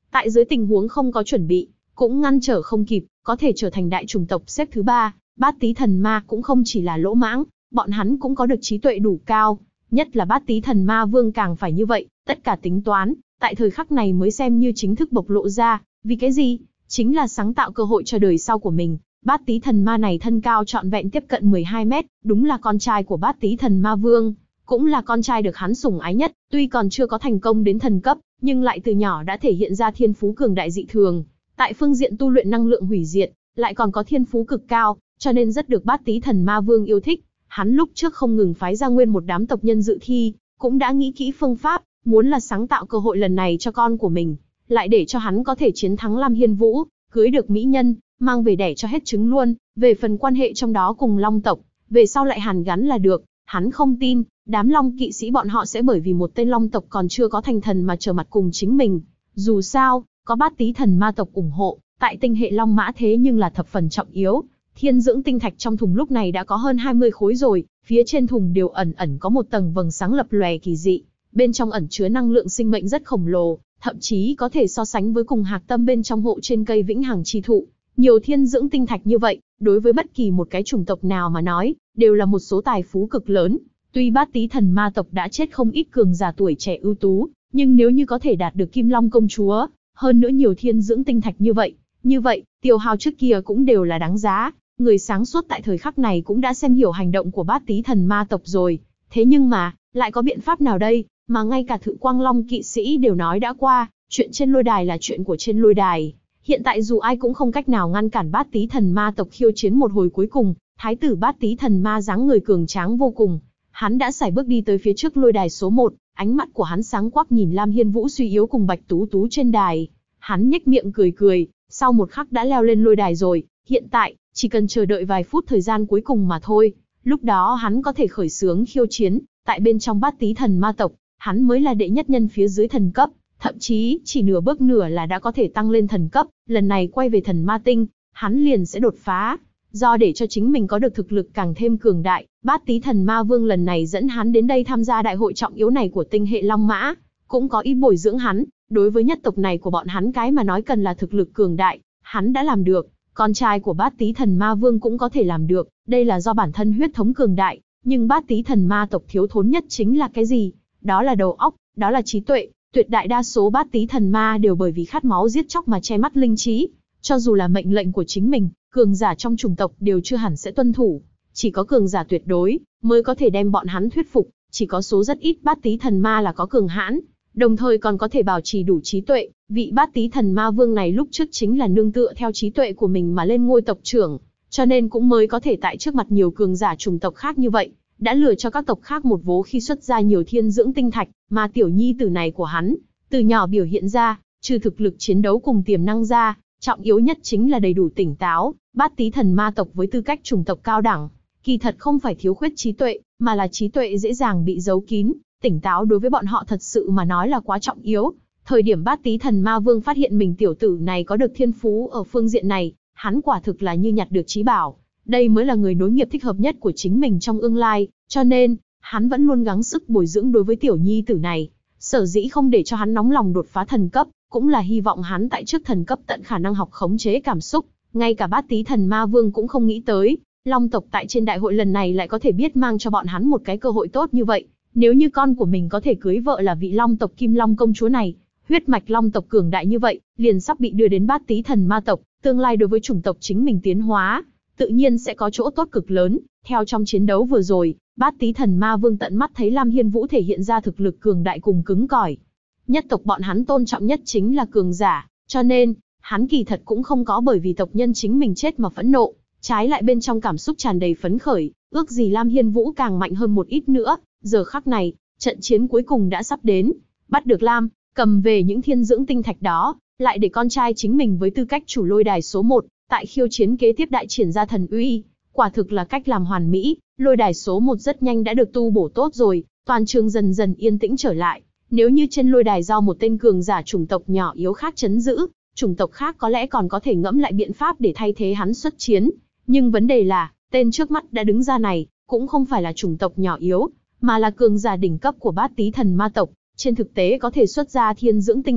Tại dưới tình huống không có chuẩn bị, cũng ngăn trở không kịp, có thể trở thành đại chủng tộc xếp thứ 3, Bát Tý Thần Ma cũng không chỉ là lỗ mãng, bọn hắn cũng có được trí tuệ đủ cao, nhất là Bát Tý Thần Ma Vương càng phải như vậy, tất cả tính toán, tại thời khắc này mới xem như chính thức bộc lộ ra, vì cái gì? Chính là sáng tạo cơ hội cho đời sau của mình. Bát Tý Thần Ma này thân cao trọn vẹn tiếp cận 12 mét, đúng là con trai của Bát Tý Thần Ma Vương, cũng là con trai được hắn sủng ái nhất, tuy còn chưa có thành công đến thần cấp, nhưng lại từ nhỏ đã thể hiện ra thiên phú cường đại dị thường. Tại phương diện tu luyện năng lượng hủy diệt, lại còn có thiên phú cực cao, cho nên rất được Bát Tý Thần Ma Vương yêu thích. Hắn lúc trước không ngừng phái ra nguyên một đám tộc nhân dự thi, cũng đã nghĩ kỹ phương pháp, muốn là sáng tạo cơ hội lần này cho con của mình, lại để cho hắn có thể chiến thắng Lam Hiên Vũ, cưới được mỹ nhân, mang về đẻ cho hết trứng luôn. Về phần quan hệ trong đó cùng Long tộc, về sau lại hàn gắn là được. Hắn không tin, đám Long kỵ sĩ bọn họ sẽ bởi vì một tên Long tộc còn chưa có thành thần mà trở mặt cùng chính mình. Dù sao, có Bát Tý Thần Ma tộc ủng hộ, tại tinh hệ Long Mã thế nhưng là thập phần trọng yếu. Thiên dưỡng tinh thạch trong thùng lúc này đã có hơn 20 khối rồi, phía trên thùng đều ẩn ẩn có một tầng vầng sáng lập lòe kỳ dị. Bên trong ẩn chứa năng lượng sinh mệnh rất khổng lồ, thậm chí có thể so sánh với cùng hạc tâm bên trong hộ trên cây vĩnh hằng chi thụ. Nhiều thiên dưỡng tinh thạch như vậy, đối với bất kỳ một cái chủng tộc nào mà nói, đều là một số tài phú cực lớn. Tuy Bát Tý Thần Ma tộc đã chết không ít cường giả tuổi trẻ ưu tú, nhưng nếu như có thể đạt được Kim Long công chúa, hơn nữa nhiều thiên dưỡng tinh thạch như vậy, tiêu hao trước kia cũng đều là đáng giá. Người sáng suốt tại thời khắc này cũng đã xem hiểu hành động của Bát Tý Thần Ma tộc rồi. Thế nhưng mà, lại có biện pháp nào đây, mà ngay cả Thự Quang Long kỵ sĩ đều nói đã qua, chuyện trên lôi đài là chuyện của trên lôi đài. Hiện tại dù ai cũng không cách nào ngăn cản Bát Tý Thần Ma tộc khiêu chiến một hồi cuối cùng. Thái tử Bát Tý Thần Ma dáng người cường tráng vô cùng, hắn đã sải bước đi tới phía trước lôi đài số 1, ánh mắt của hắn sáng quắc nhìn Lam Hiên Vũ suy yếu cùng Bạch Tú Tú trên đài. Hắn nhếch miệng cười cười, sau một khắc đã leo lên lôi đài rồi, hiện tại, chỉ cần chờ đợi vài phút thời gian cuối cùng mà thôi. Lúc đó hắn có thể khởi xướng khiêu chiến, tại bên trong Bát Tý Thần Ma tộc, hắn mới là đệ nhất nhân phía dưới thần cấp, thậm chí chỉ nửa bước nửa là đã có thể tăng lên thần cấp, lần này quay về thần ma tinh, hắn liền sẽ đột phá. Do để cho chính mình có được thực lực càng thêm cường đại, Bát Tý Thần Ma Vương lần này dẫn hắn đến đây tham gia đại hội trọng yếu này của tinh hệ Long Mã, cũng có ý bồi dưỡng hắn. Đối với nhất tộc này của bọn hắn cái mà nói cần là thực lực cường đại, hắn đã làm được, con trai của Bát Tý Thần Ma Vương cũng có thể làm được, đây là do bản thân huyết thống cường đại, nhưng Bát Tý Thần Ma tộc thiếu thốn nhất chính là cái gì? Đó là đầu óc, đó là trí tuệ, tuyệt đại đa số Bát Tý Thần Ma đều bởi vì khát máu giết chóc mà che mắt linh trí, cho dù là mệnh lệnh của chính mình, cường giả trong chủng tộc đều chưa hẳn sẽ tuân thủ, chỉ có cường giả tuyệt đối mới có thể đem bọn hắn thuyết phục, chỉ có số rất ít Bát Tý Thần Ma là có cường hãn, đồng thời còn có thể bảo trì đủ trí tuệ. Vị Bát Tý Thần Ma Vương này lúc trước chính là nương tựa theo trí tuệ của mình mà lên ngôi tộc trưởng, cho nên cũng mới có thể tại trước mặt nhiều cường giả chủng tộc khác như vậy, đã lừa cho các tộc khác một vố khi xuất ra nhiều thiên dưỡng tinh thạch, mà tiểu nhi tử này của hắn, từ nhỏ biểu hiện ra, trừ thực lực chiến đấu cùng tiềm năng ra, trọng yếu nhất chính là đầy đủ tỉnh táo. Bát Tý Thần Ma tộc với tư cách chủng tộc cao đẳng, kỳ thật không phải thiếu khuyết trí tuệ, mà là trí tuệ dễ dàng bị giấu kín, tỉnh táo đối với bọn họ thật sự mà nói là quá trọng yếu. Thời điểm Bát Tý Thần Ma Vương phát hiện mình tiểu tử này có được thiên phú ở phương diện này, hắn quả thực là như nhặt được trí bảo, đây mới là người nối nghiệp thích hợp nhất của chính mình trong tương lai, cho nên, hắn vẫn luôn gắng sức bồi dưỡng đối với tiểu nhi tử này. Sở dĩ không để cho hắn nóng lòng đột phá thần cấp, cũng là hy vọng hắn tại trước thần cấp tận khả năng học khống chế cảm xúc. Ngay cả Bát Tý Thần Ma Vương cũng không nghĩ tới, Long tộc tại trên đại hội lần này lại có thể biết mang cho bọn hắn một cái cơ hội tốt như vậy. Nếu như con của mình có thể cưới vợ là vị Long tộc Kim Long công chúa này, huyết mạch Long tộc cường đại như vậy, liền sắp bị đưa đến Bát Tý Thần Ma tộc, tương lai đối với chủng tộc chính mình tiến hóa, tự nhiên sẽ có chỗ tốt cực lớn. Theo trong chiến đấu vừa rồi, Bát Tý Thần Ma Vương tận mắt thấy Lam Hiên Vũ thể hiện ra thực lực cường đại cùng cứng cỏi. Nhất tộc bọn hắn tôn trọng nhất chính là cường giả, cho nên, hắn kỳ thật cũng không có bởi vì tộc nhân chính mình chết mà phẫn nộ, trái lại bên trong cảm xúc tràn đầy phấn khởi, ước gì Lam Hiên Vũ càng mạnh hơn một ít nữa. Giờ khắc này, trận chiến cuối cùng đã sắp đến, bắt được Lam, cầm về những thiên dưỡng tinh thạch đó, lại để con trai chính mình với tư cách chủ lôi đài số 1, tại khiêu chiến kế tiếp đại triển ra thần uy, quả thực là cách làm hoàn mỹ. Lôi đài số 1 rất nhanh đã được tu bổ tốt rồi, toàn trường dần dần yên tĩnh trở lại. Nếu như trên lôi đài do một tên cường giả chủng tộc nhỏ yếu khác trấn giữ, chủng tộc khác có lẽ còn có thể ngẫm lại biện pháp để thay thế hắn xuất chiến. Nhưng vấn đề là, tên trước mắt đã đứng ra này, cũng không phải là chủng tộc nhỏ yếu, mà là cường giả đỉnh cấp của Bát Tý Thần Ma tộc. Trên thực tế có thể xuất ra thiên dưỡng tinh thạch,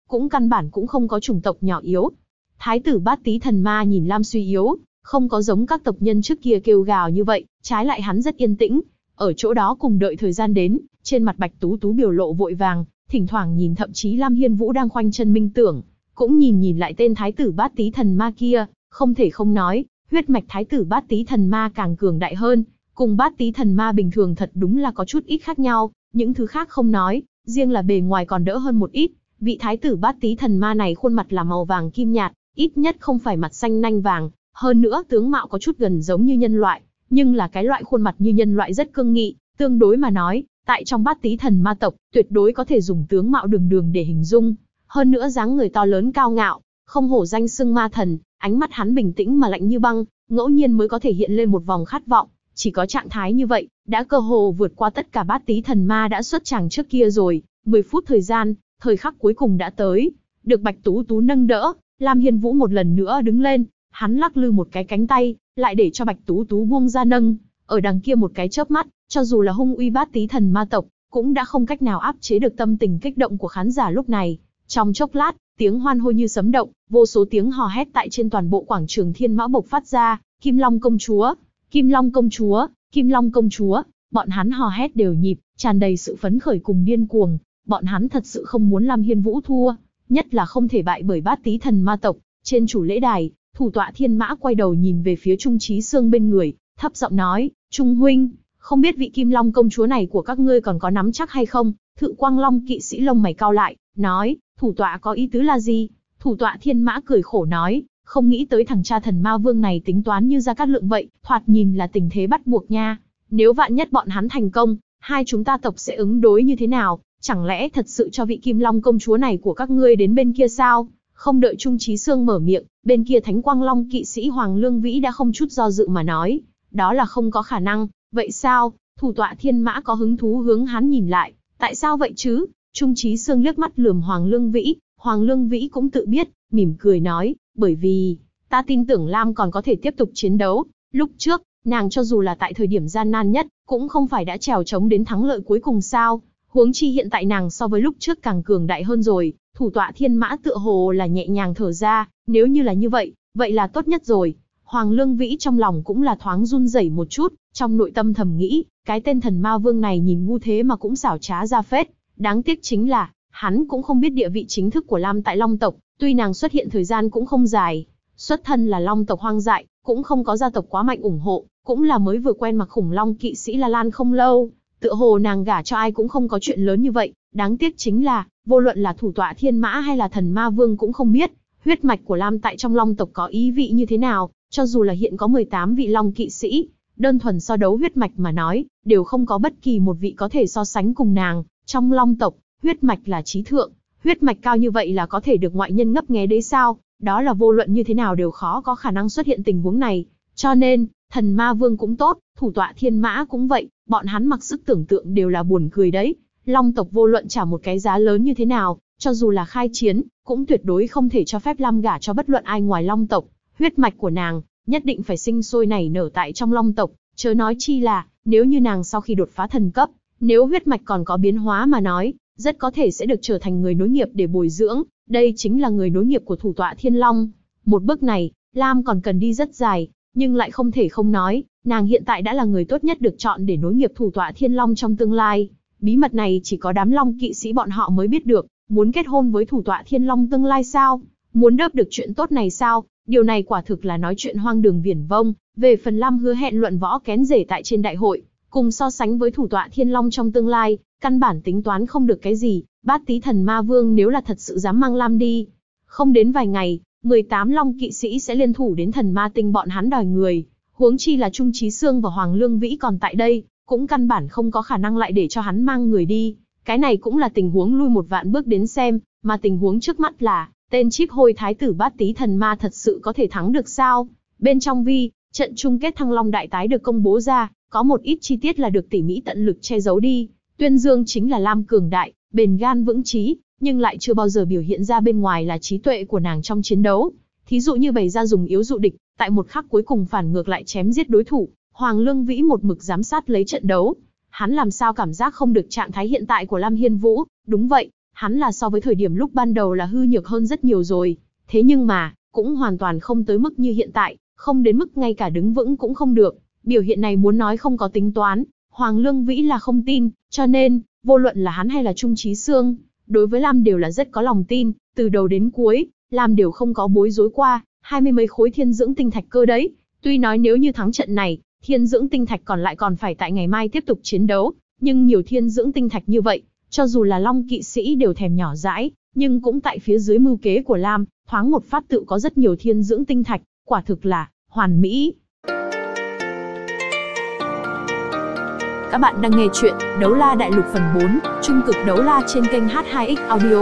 cũng căn bản cũng không có chủng tộc nhỏ yếu. Thái tử Bát Tý Thần Ma nhìn Lam suy yếu, không có giống các tộc nhân trước kia kêu gào như vậy, trái lại hắn rất yên tĩnh, ở chỗ đó cùng đợi thời gian đến, trên mặt Bạch Tú Tú biểu lộ vội vàng, thỉnh thoảng nhìn thậm chí Lam Hiên Vũ đang khoanh chân minh tưởng, cũng nhìn lại tên Thái tử Bát Tý Thần Ma kia, không thể không nói, huyết mạch Thái tử Bát Tý Thần Ma càng cường đại hơn, cùng Bát Tý Thần Ma bình thường thật đúng là có chút ít khác nhau, những thứ khác không nói, riêng là bề ngoài còn đỡ hơn một ít. Vị Thái tử Bát Tý Thần Ma này khuôn mặt là màu vàng kim nhạt, ít nhất không phải mặt xanh nanh vàng, hơn nữa tướng mạo có chút gần giống như nhân loại, nhưng là cái loại khuôn mặt như nhân loại rất cương nghị, tương đối mà nói, tại trong Bát Tý Thần Ma tộc, tuyệt đối có thể dùng tướng mạo đường đường để hình dung, hơn nữa dáng người to lớn cao ngạo, không hổ danh xưng ma thần, ánh mắt hắn bình tĩnh mà lạnh như băng, ngẫu nhiên mới có thể hiện lên một vòng khát vọng, chỉ có trạng thái như vậy, đã cơ hồ vượt qua tất cả Bát Tý Thần Ma đã xuất tràng trước kia rồi. 10 phút thời gian, thời khắc cuối cùng đã tới, được Bạch Tú Tú nâng đỡ, Lam Hiên Vũ một lần nữa đứng lên, hắn lắc lư một cái cánh tay, lại để cho Bạch Tú Tú buông ra nâng, ở đằng kia một cái chớp mắt, cho dù là hung uy Bát Tý Thần Ma tộc, cũng đã không cách nào áp chế được tâm tình kích động của khán giả lúc này. Trong chốc lát, tiếng hoan hô như sấm động, vô số tiếng hò hét tại trên toàn bộ quảng trường Thiên Mã bộc phát ra, Kim Long công chúa, Kim Long công chúa, Kim Long công chúa, bọn hắn hò hét đều nhịp, tràn đầy sự phấn khởi cùng điên cuồng, bọn hắn thật sự không muốn Lam Hiên Vũ thua, nhất là không thể bại bởi Bát Tý Thần Ma tộc. Trên chủ lễ đài, thủ tọa Thiên Mã quay đầu nhìn về phía Trung Chí Xương bên người, thấp giọng nói, Trung huynh, không biết vị Kim Long công chúa này của các ngươi còn có nắm chắc hay không? Thự Quang Long kỵ sĩ lông mày cau lại, nói, thủ tọa có ý tứ là gì? Thủ tọa Thiên Mã cười khổ nói, không nghĩ tới thằng cha thần ma vương này tính toán như Gia Cát Lượng vậy, thoạt nhìn là tình thế bắt buộc nha. Nếu vạn nhất bọn hắn thành công, hai chúng ta tộc sẽ ứng đối như thế nào? Chẳng lẽ thật sự cho vị Kim Long công chúa này của các ngươi đến bên kia sao? Không đợi Trung Chí Xương mở miệng, bên kia Thánh Quang Long kỵ sĩ Hoàng Lương Vĩ đã không chút do dự mà nói, đó là không có khả năng. Vậy sao? Thủ tọa Thiên Mã có hứng thú hướng hắn nhìn lại, tại sao vậy chứ? Trung Chí Xương liếc mắt lườm Hoàng Lương Vĩ, Hoàng Lương Vĩ cũng tự biết, mỉm cười nói, bởi vì, ta tin tưởng Lam còn có thể tiếp tục chiến đấu, lúc trước, nàng cho dù là tại thời điểm gian nan nhất, cũng không phải đã trèo trống đến thắng lợi cuối cùng sao? Huống chi hiện tại nàng so với lúc trước càng cường đại hơn rồi. Thủ tọa Thiên Mã tựa hồ là nhẹ nhàng thở ra, nếu như là như vậy, vậy là tốt nhất rồi. Hoàng Lương Vĩ trong lòng cũng là thoáng run rẩy một chút, trong nội tâm thầm nghĩ, cái tên thần ma vương này nhìn ngu thế mà cũng xảo trá ra phết. Đáng tiếc chính là, hắn cũng không biết địa vị chính thức của Lam tại Long tộc, tuy nàng xuất hiện thời gian cũng không dài, xuất thân là Long tộc hoang dại, cũng không có gia tộc quá mạnh ủng hộ, cũng là mới vừa quen mặc khủng long kỵ sĩ La Lan không lâu, tựa hồ nàng gả cho ai cũng không có chuyện lớn như vậy. Đáng tiếc chính là, vô luận là thủ tọa Thiên Mã hay là thần ma vương cũng không biết, huyết mạch của Lam tại trong Long tộc có ý vị như thế nào, cho dù là hiện có 18 vị Long kỵ sĩ, đơn thuần so đấu huyết mạch mà nói, đều không có bất kỳ một vị có thể so sánh cùng nàng. Trong Long tộc, huyết mạch là chí thượng, huyết mạch cao như vậy là có thể được ngoại nhân ngấp nghé đấy sao? Đó là vô luận như thế nào đều khó có khả năng xuất hiện tình huống này. Cho nên, thần ma vương cũng tốt, thủ tọa Thiên Mã cũng vậy, bọn hắn mặc sức tưởng tượng đều là buồn cười đấy. Long tộc vô luận trả một cái giá lớn như thế nào, cho dù là khai chiến, cũng tuyệt đối không thể cho phép Lam gả cho bất luận ai ngoài Long tộc. Huyết mạch của nàng, nhất định phải sinh sôi nảy nở tại trong Long tộc, chớ nói chi là, nếu như nàng sau khi đột phá thần cấp, nếu huyết mạch còn có biến hóa mà nói, rất có thể sẽ được trở thành người nối nghiệp để bồi dưỡng, đây chính là người nối nghiệp của thủ tọa Thiên Long. Một bước này, Lam còn cần đi rất dài, nhưng lại không thể không nói, nàng hiện tại đã là người tốt nhất được chọn để nối nghiệp thủ tọa Thiên Long trong tương lai. Bí mật này chỉ có đám Long kỵ sĩ bọn họ mới biết được, muốn kết hôn với thủ tọa Thiên Long tương lai sao? Muốn đớp được chuyện tốt này sao? Điều này quả thực là nói chuyện hoang đường viển vông. Về phần Lam hứa hẹn luận võ kén rể tại trên đại hội, cùng so sánh với thủ tọa Thiên Long trong tương lai, căn bản tính toán không được cái gì. Bát Tý Thần Ma Vương nếu là thật sự dám mang Lam đi, không đến vài ngày, 18 Long kỵ sĩ sẽ liên thủ đến Thần Ma Tinh bọn hắn đòi người. Huống chi là Trung Chí Xương và Hoàng Lương Vĩ còn tại đây, cũng căn bản không có khả năng lại để cho hắn mang người đi. Cái này cũng là tình huống lui một vạn bước đến xem, mà tình huống trước mắt là, tên chíp hôi thái tử Bát Tý Thần Ma thật sự có thể thắng được sao? Bên trong trận chung kết Thăng Long đại tái được công bố ra, có một ít chi tiết là được tỉ mỉ tận lực che giấu đi. Tuyên dương chính là Lam cường đại, bền gan vững chí, nhưng lại chưa bao giờ biểu hiện ra bên ngoài là trí tuệ của nàng trong chiến đấu. Thí dụ như bày ra dùng yếu dụ địch, tại một khắc cuối cùng phản ngược lại chém giết đối thủ. Hoàng Lương Vĩ một mực giám sát lấy trận đấu, hắn làm sao cảm giác không được trạng thái hiện tại của Lam Hiên Vũ. Đúng vậy, hắn là so với thời điểm lúc ban đầu là hư nhược hơn rất nhiều rồi. Thế nhưng mà, cũng hoàn toàn không tới mức như hiện tại, không đến mức ngay cả đứng vững cũng không được. Biểu hiện này muốn nói không có tính toán, Hoàng Lương Vĩ là không tin, cho nên, vô luận là hắn hay là Trung Chí Xương, đối với Lam đều là rất có lòng tin, từ đầu đến cuối, Lam đều không có bối rối qua, 20 mấy khối thiên dưỡng tinh thạch cơ đấy. Tuy nói nếu như thắng trận này, thiên dưỡng tinh thạch còn lại còn phải tại ngày mai tiếp tục chiến đấu, nhưng nhiều thiên dưỡng tinh thạch như vậy, cho dù là Long kỵ sĩ đều thèm nhỏ dãi, nhưng cũng tại phía dưới mưu kế của Lam, thoáng một phát tự có rất nhiều thiên dưỡng tinh thạch, quả thực là hoàn mỹ. Các bạn đang nghe chuyện Đấu La Đại Lục phần 4, Trung cực đấu la trên kênh H2X Audio.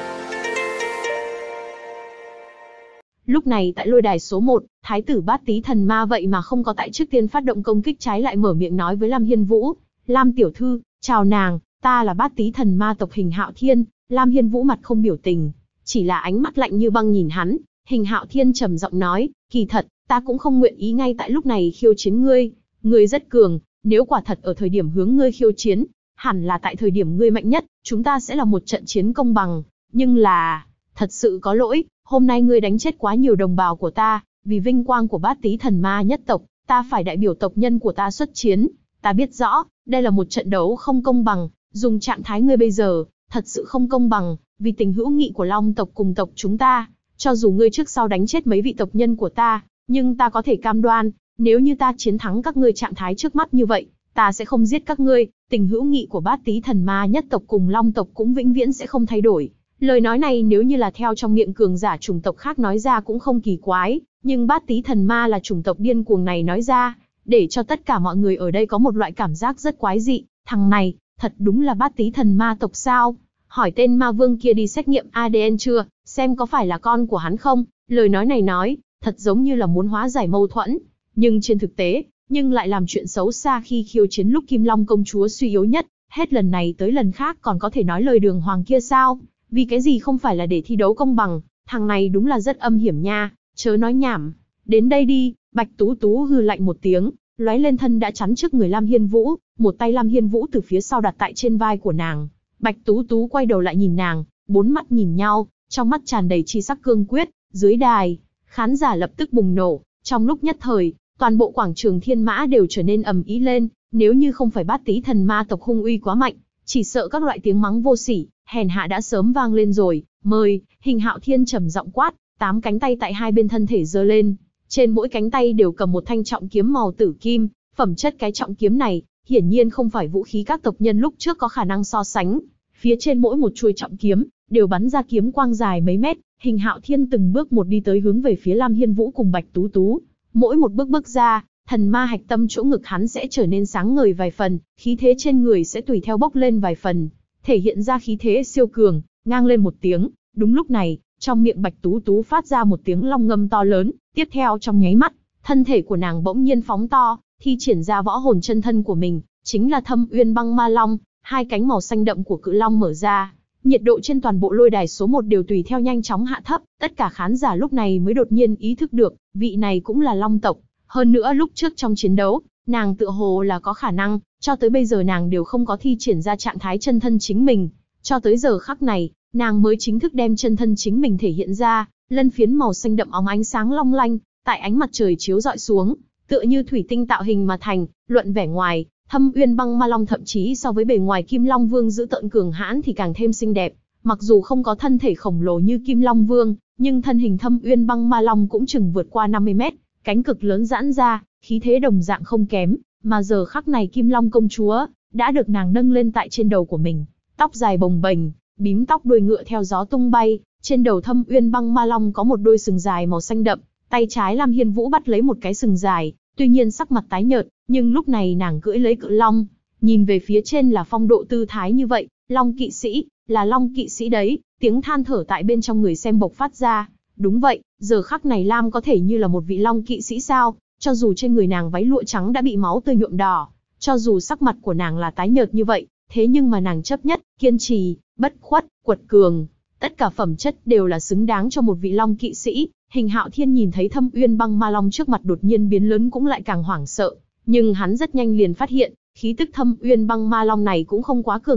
Lúc này tại lôi đài số 1, Thái tử Bát Tý Thần Ma vậy mà không có tại trước tiên phát động công kích, trái lại mở miệng nói với Lam Hiên Vũ. Lam tiểu thư, chào nàng, ta là Bát Tý Thần Ma tộc Hình Hạo Thiên. Lam Hiên Vũ mặt không biểu tình, chỉ là ánh mắt lạnh như băng nhìn hắn. Hình Hạo Thiên trầm giọng nói, kỳ thật, ta cũng không nguyện ý ngay tại lúc này khiêu chiến ngươi. Ngươi rất cường, nếu quả thật ở thời điểm hướng ngươi khiêu chiến, hẳn là tại thời điểm ngươi mạnh nhất, chúng ta sẽ là một trận chiến công bằng. Nhưng là, thật sự có lỗi, hôm nay ngươi đánh chết quá nhiều đồng bào của ta, vì vinh quang của Bát Tý Thần Ma nhất tộc, ta phải đại biểu tộc nhân của ta xuất chiến. Ta biết rõ, đây là một trận đấu không công bằng, dùng trạng thái ngươi bây giờ, thật sự không công bằng, vì tình hữu nghị của Long tộc cùng tộc chúng ta. Cho dù ngươi trước sau đánh chết mấy vị tộc nhân của ta, nhưng ta có thể cam đoan, nếu như ta chiến thắng các ngươi trạng thái trước mắt như vậy, ta sẽ không giết các ngươi, tình hữu nghị của Bát Tý Thần Ma nhất tộc cùng Long tộc cũng vĩnh viễn sẽ không thay đổi. Lời nói này nếu như là theo trong miệng cường giả chủng tộc khác nói ra cũng không kỳ quái, nhưng Bát Tý Thần Ma là chủng tộc điên cuồng này nói ra, để cho tất cả mọi người ở đây có một loại cảm giác rất quái dị, thằng này, thật đúng là Bát Tý Thần Ma tộc sao? Hỏi tên ma vương kia đi xét nghiệm ADN chưa, xem có phải là con của hắn không? Lời nói này nói, thật giống như là muốn hóa giải mâu thuẫn, nhưng trên thực tế, nhưng lại làm chuyện xấu xa khi khiêu chiến lúc Kim Long công chúa suy yếu nhất, hết lần này tới lần khác còn có thể nói lời đường hoàng kia sao? Vì cái gì không phải là để thi đấu công bằng, thằng này đúng là rất âm hiểm nha, chớ nói nhảm. Đến đây đi, Bạch Tú Tú hừ lạnh một tiếng, lóe lên thân đã chắn trước người Lam Hiên Vũ, một tay Lam Hiên Vũ từ phía sau đặt tại trên vai của nàng. Bạch Tú Tú quay đầu lại nhìn nàng, bốn mắt nhìn nhau, trong mắt tràn đầy chi sắc cương quyết. Dưới đài, khán giả lập tức bùng nổ, trong lúc nhất thời, toàn bộ quảng trường Thiên Mã đều trở nên ầm ĩ lên, nếu như không phải Bát Tý Thần Ma tộc hung uy quá mạnh, chỉ sợ các loại tiếng mắng vô sỉ, hèn hạ đã sớm vang lên rồi. Mời, Hình Hạo Thiên trầm giọng quát, 8 cánh tay tại hai bên thân thể giơ lên, trên mỗi cánh tay đều cầm một thanh trọng kiếm màu tử kim, phẩm chất cái trọng kiếm này, hiển nhiên không phải vũ khí các tộc nhân lúc trước có khả năng so sánh. Phía trên mỗi một chuôi trọng kiếm, đều bắn ra kiếm quang dài mấy mét. Hình Hạo Thiên từng bước một đi tới hướng về phía Lam Hiên Vũ cùng Bạch Tú Tú. Mỗi một bước ra, thần ma hạch tâm chỗ ngực hắn sẽ trở nên sáng ngời vài phần, khí thế trên người sẽ tùy theo bốc lên vài phần, thể hiện ra khí thế siêu cường, ngang lên một tiếng. Đúng lúc này, trong miệng Bạch Tú Tú phát ra một tiếng long ngâm to lớn, tiếp theo trong nháy mắt, thân thể của nàng bỗng nhiên phóng to, thi triển ra võ hồn chân thân của mình, chính là Thâm Uyên Băng Ma Long. Hai cánh màu xanh đậm của cự long mở ra, nhiệt độ trên toàn bộ lôi đài số 1 đều tùy theo nhanh chóng hạ thấp, tất cả khán giả lúc này mới đột nhiên ý thức được, vị này cũng là Long tộc. Hơn nữa lúc trước trong chiến đấu, nàng tựa hồ là có khả năng, cho tới bây giờ nàng đều không có thi triển ra trạng thái chân thân chính mình. Cho tới giờ khắc này, nàng mới chính thức đem chân thân chính mình thể hiện ra, lân phiến màu xanh đậm óng ánh sáng long lanh, tại ánh mặt trời chiếu rọi xuống, tựa như thủy tinh tạo hình mà thành. Luận vẻ ngoài, Thâm Uyên Băng Ma Long thậm chí so với bề ngoài Kim Long Vương dữ tợn cường hãn thì càng thêm xinh đẹp. Mặc dù không có thân thể khổng lồ như Kim Long Vương, nhưng thân hình Thâm Uyên Băng Ma Long cũng chừng vượt qua 50 mét, cánh cực lớn giãn ra, khí thế đồng dạng không kém. Mà giờ khắc này Kim Long công chúa đã được nàng nâng lên tại trên đầu của mình, tóc dài bồng bềnh, bím tóc đuôi ngựa theo gió tung bay. Trên đầu Thâm Uyên Băng Ma Long có một đôi sừng dài màu xanh đậm, tay trái Lam Hiên Vũ bắt lấy một cái sừng dài, tuy nhiên sắc mặt tái nhợt, nhưng lúc này nàng cưỡi lấy cự long, nhìn về phía trên là phong độ tư thái như vậy. Long kỵ sĩ, là Long kỵ sĩ đấy. Tiếng than thở tại bên trong người xem bộc phát ra. Đúng vậy, giờ khắc này Lam có thể như là một vị Long kỵ sĩ sao? Cho dù trên người nàng váy lụa trắng đã bị máu tươi nhuộm đỏ, cho dù sắc mặt của nàng là tái nhợt như vậy, thế nhưng mà nàng chấp nhất, kiên trì, bất khuất, quật cường, tất cả phẩm chất đều là xứng đáng cho một vị Long kỵ sĩ. Hình Hạo Thiên nhìn thấy Thâm Uyên Băng Ma Long trước mặt đột nhiên biến lớn cũng lại càng hoảng sợ, nhưng hắn rất nhanh liền phát hiện, khí tức Thâm Uyên Băng Ma Long này cũng không quá cường đại,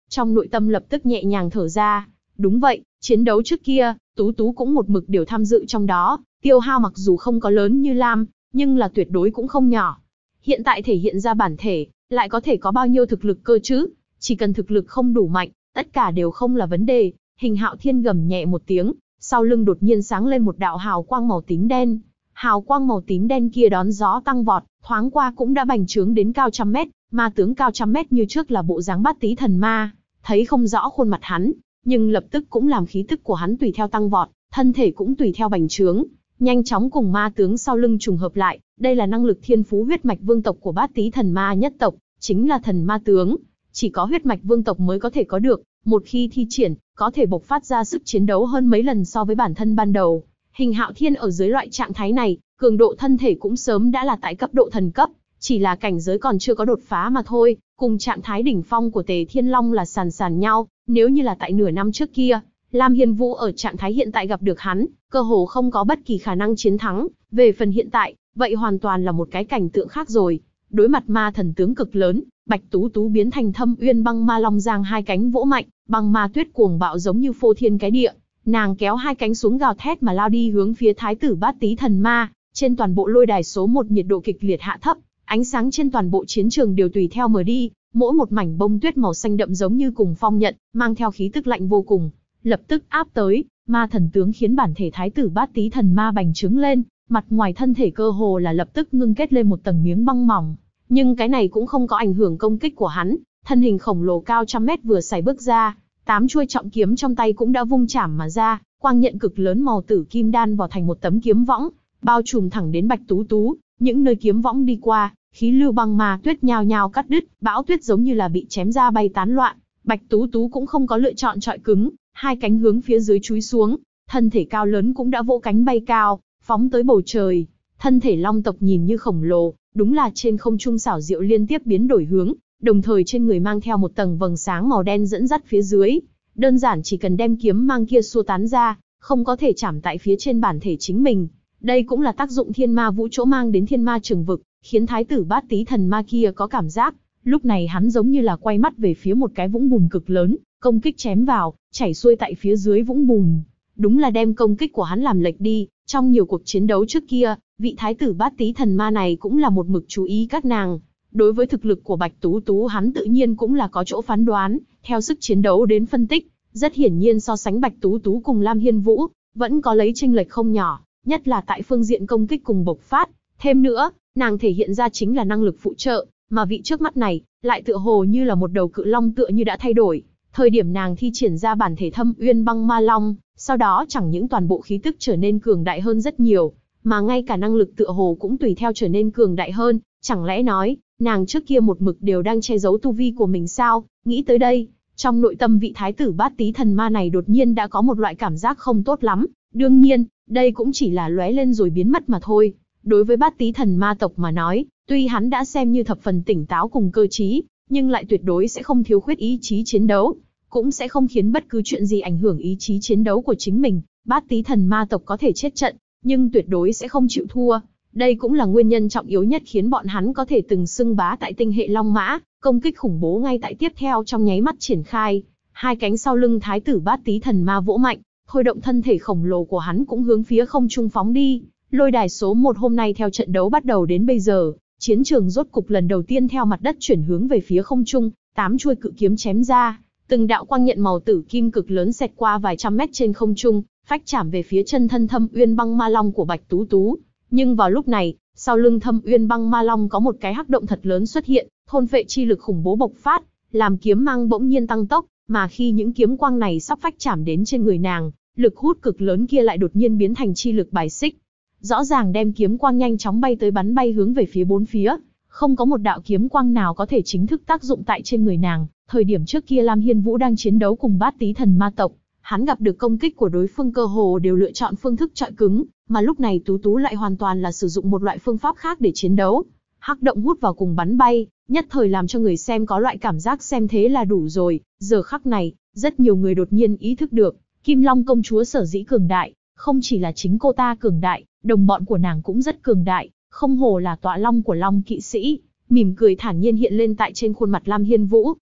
trong nội tâm lập tức nhẹ nhàng thở ra. Đúng vậy, chiến đấu trước kia, Tú Tú cũng một mực đều tham dự trong đó, tiêu hao mặc dù không có lớn như Lam, nhưng là tuyệt đối cũng không nhỏ. Hiện tại thể hiện ra bản thể, lại có thể có bao nhiêu thực lực cơ chứ? Chỉ cần thực lực không đủ mạnh, tất cả đều không là vấn đề. Hình Hạo Thiên gầm nhẹ một tiếng, sau lưng đột nhiên sáng lên một đạo hào quang màu tím đen. Hào quang màu tím đen kia đón gió tăng vọt, thoáng qua cũng đã bành trướng đến cao trăm mét, ma tướng cao trăm mét như trước là bộ dáng Bát Tý Thần Ma. Thấy không rõ khuôn mặt hắn, nhưng lập tức cũng làm khí tức của hắn tùy theo tăng vọt, thân thể cũng tùy theo bành trướng, nhanh chóng cùng ma tướng sau lưng trùng hợp lại. Đây là năng lực thiên phú huyết mạch vương tộc của Bát Tý Thần Ma nhất tộc, chính là thần ma tướng. Chỉ có huyết mạch vương tộc mới có thể có được, một khi thi triển, có thể bộc phát ra sức chiến đấu hơn mấy lần so với bản thân ban đầu. Hình Hạo Thiên ở dưới loại trạng thái này, cường độ thân thể cũng sớm đã là tại cấp độ thần cấp, chỉ là cảnh giới còn chưa có đột phá mà thôi, cùng trạng thái đỉnh phong của Tề Thiên Long là sàn sàn nhau. Nếu như là tại nửa năm trước kia, Lam Hiên Vũ ở trạng thái hiện tại gặp được hắn, cơ hồ không có bất kỳ khả năng chiến thắng. Về phần hiện tại, vậy hoàn toàn là một cái cảnh tượng khác rồi. Đối mặt ma thần tướng cực lớn, Bạch Tú Tú biến thành Thâm Uyên Băng Ma Long giang hai cánh vỗ mạnh, băng ma tuyết cuồng bạo giống như phô thiên cái địa. Nàng kéo hai cánh xuống gào thét mà lao đi hướng phía Thái tử Bát Tý Thần Ma. Trên toàn bộ lôi đài số 1 nhiệt độ kịch liệt hạ thấp, ánh sáng trên toàn bộ chiến trường đều tùy theo mờ đi, mỗi một mảnh bông tuyết màu xanh đậm giống như cùng phong nhận, mang theo khí tức lạnh vô cùng, lập tức áp tới. Ma thần tướng khiến bản thể Thái tử Bát Tý Thần Ma bành trướng lên, mặt ngoài thân thể cơ hồ là lập tức ngưng kết lên một tầng miếng băng mỏng. Nhưng cái này cũng không có ảnh hưởng công kích của hắn, thân hình khổng lồ cao trăm mét vừa xài bước ra, 8 chuôi trọng kiếm trong tay cũng đã vung chảm mà ra, quang nhận cực lớn màu tử kim đan vào thành một tấm kiếm võng, bao trùm thẳng đến Bạch Tú Tú. Những nơi kiếm võng đi qua, khí lưu băng ma tuyết nhao nhao cắt đứt, bão tuyết giống như là bị chém ra bay tán loạn. Bạch Tú Tú cũng không có lựa chọn chọi cứng, hai cánh hướng phía dưới chúi xuống, thân thể cao lớn cũng đã vỗ cánh bay cao, phóng tới bầu trời. Thân thể long tộc nhìn như khổng lồ, đúng là trên không trung xảo diệu liên tiếp biến đổi hướng, đồng thời trên người mang theo một tầng vầng sáng màu đen dẫn dắt phía dưới. Đơn giản chỉ cần đem kiếm mang kia xua tán ra, không có thể chạm tại phía trên bản thể chính mình. Đây cũng là tác dụng thiên ma vũ chỗ mang đến thiên ma trường vực, khiến Thái tử Bát Tý Thần Ma kia có cảm giác. Lúc này hắn giống như là quay mắt về phía một cái vũng bùn cực lớn, công kích chém vào, chảy xuôi tại phía dưới vũng bùn. Đúng là đem công kích của hắn làm lệch đi. Trong nhiều cuộc chiến đấu trước kia, vị Thái tử Bát Tý Thần Ma này cũng là một mực chú ý các nàng. Đối với thực lực của Bạch Tú Tú hắn tự nhiên cũng là có chỗ phán đoán, theo sức chiến đấu đến phân tích. Rất hiển nhiên so sánh Bạch Tú Tú cùng Lam Hiên Vũ, vẫn có lấy chênh lệch không nhỏ, nhất là tại phương diện công kích cùng bộc phát. Thêm nữa, nàng thể hiện ra chính là năng lực phụ trợ, mà vị trước mắt này, lại tựa hồ như là một đầu cự long tựa như đã thay đổi. Thời điểm nàng thi triển ra bản thể Thâm Uyên Băng Ma Long, sau đó chẳng những toàn bộ khí tức trở nên cường đại hơn rất nhiều, mà ngay cả năng lực tựa hồ cũng tùy theo trở nên cường đại hơn. Chẳng lẽ nói, nàng trước kia một mực đều đang che giấu tu vi của mình sao? Nghĩ tới đây, trong nội tâm vị Thái tử Bát Tý Thần Ma này đột nhiên đã có một loại cảm giác không tốt lắm. Đương nhiên, đây cũng chỉ là lóe lên rồi biến mất mà thôi. Đối với Bát Tý Thần Ma tộc mà nói, tuy hắn đã xem như thập phần tỉnh táo cùng cơ trí, nhưng lại tuyệt đối sẽ không thiếu khuyết ý chí chiến đấu, cũng sẽ không khiến bất cứ chuyện gì ảnh hưởng ý chí chiến đấu của chính mình. Bát Tý Thần Ma tộc có thể chết trận, nhưng tuyệt đối sẽ không chịu thua. Đây cũng là nguyên nhân trọng yếu nhất khiến bọn hắn có thể từng xưng bá tại tinh hệ Long Mã, công kích khủng bố ngay tại tiếp theo trong nháy mắt triển khai. Hai cánh sau lưng Thái tử Bát Tý Thần Ma vỗ mạnh, thôi động thân thể khổng lồ của hắn cũng hướng phía không trung phóng đi. Lôi đài số 1 hôm nay theo trận đấu bắt đầu đến bây giờ, chiến trường rốt cục lần đầu tiên theo mặt đất chuyển hướng về phía không trung, 8 chuôi cự kiếm chém ra, từng đạo quang nhận màu tử kim cực lớn xẹt qua vài trăm mét trên không trung, phách chạm về phía chân thân Thâm Uyên Băng Ma Long của Bạch Tú Tú. Nhưng vào lúc này, sau lưng Thâm Uyên Băng Ma Long có một cái hắc động thật lớn xuất hiện, thôn phệ chi lực khủng bố bộc phát, làm kiếm mang bỗng nhiên tăng tốc, mà khi những kiếm quang này sắp phách chạm đến trên người nàng, lực hút cực lớn kia lại đột nhiên biến thành chi lực bài xích. Rõ ràng đem kiếm quang nhanh chóng bay tới bắn bay hướng về phía bốn phía, không có một đạo kiếm quang nào có thể chính thức tác dụng tại trên người nàng. Thời điểm trước kia Lam Hiên Vũ đang chiến đấu cùng Bát Tý Thần Ma tộc, hắn gặp được công kích của đối phương cơ hồ đều lựa chọn phương thức chọi cứng, mà lúc này Tú Tú lại hoàn toàn là sử dụng một loại phương pháp khác để chiến đấu. Hắc động hút vào cùng bắn bay, nhất thời làm cho người xem có loại cảm giác xem thế là đủ rồi. Giờ khắc này, rất nhiều người đột nhiên ý thức được, Kim Long công chúa sở dĩ cường đại, không chỉ là chính cô ta cường đại, đồng bọn của nàng cũng rất cường đại, không hổ là tọa long của Long kỵ sĩ. Mỉm cười thản nhiên hiện lên tại trên khuôn mặt Lam Hiên Vũ,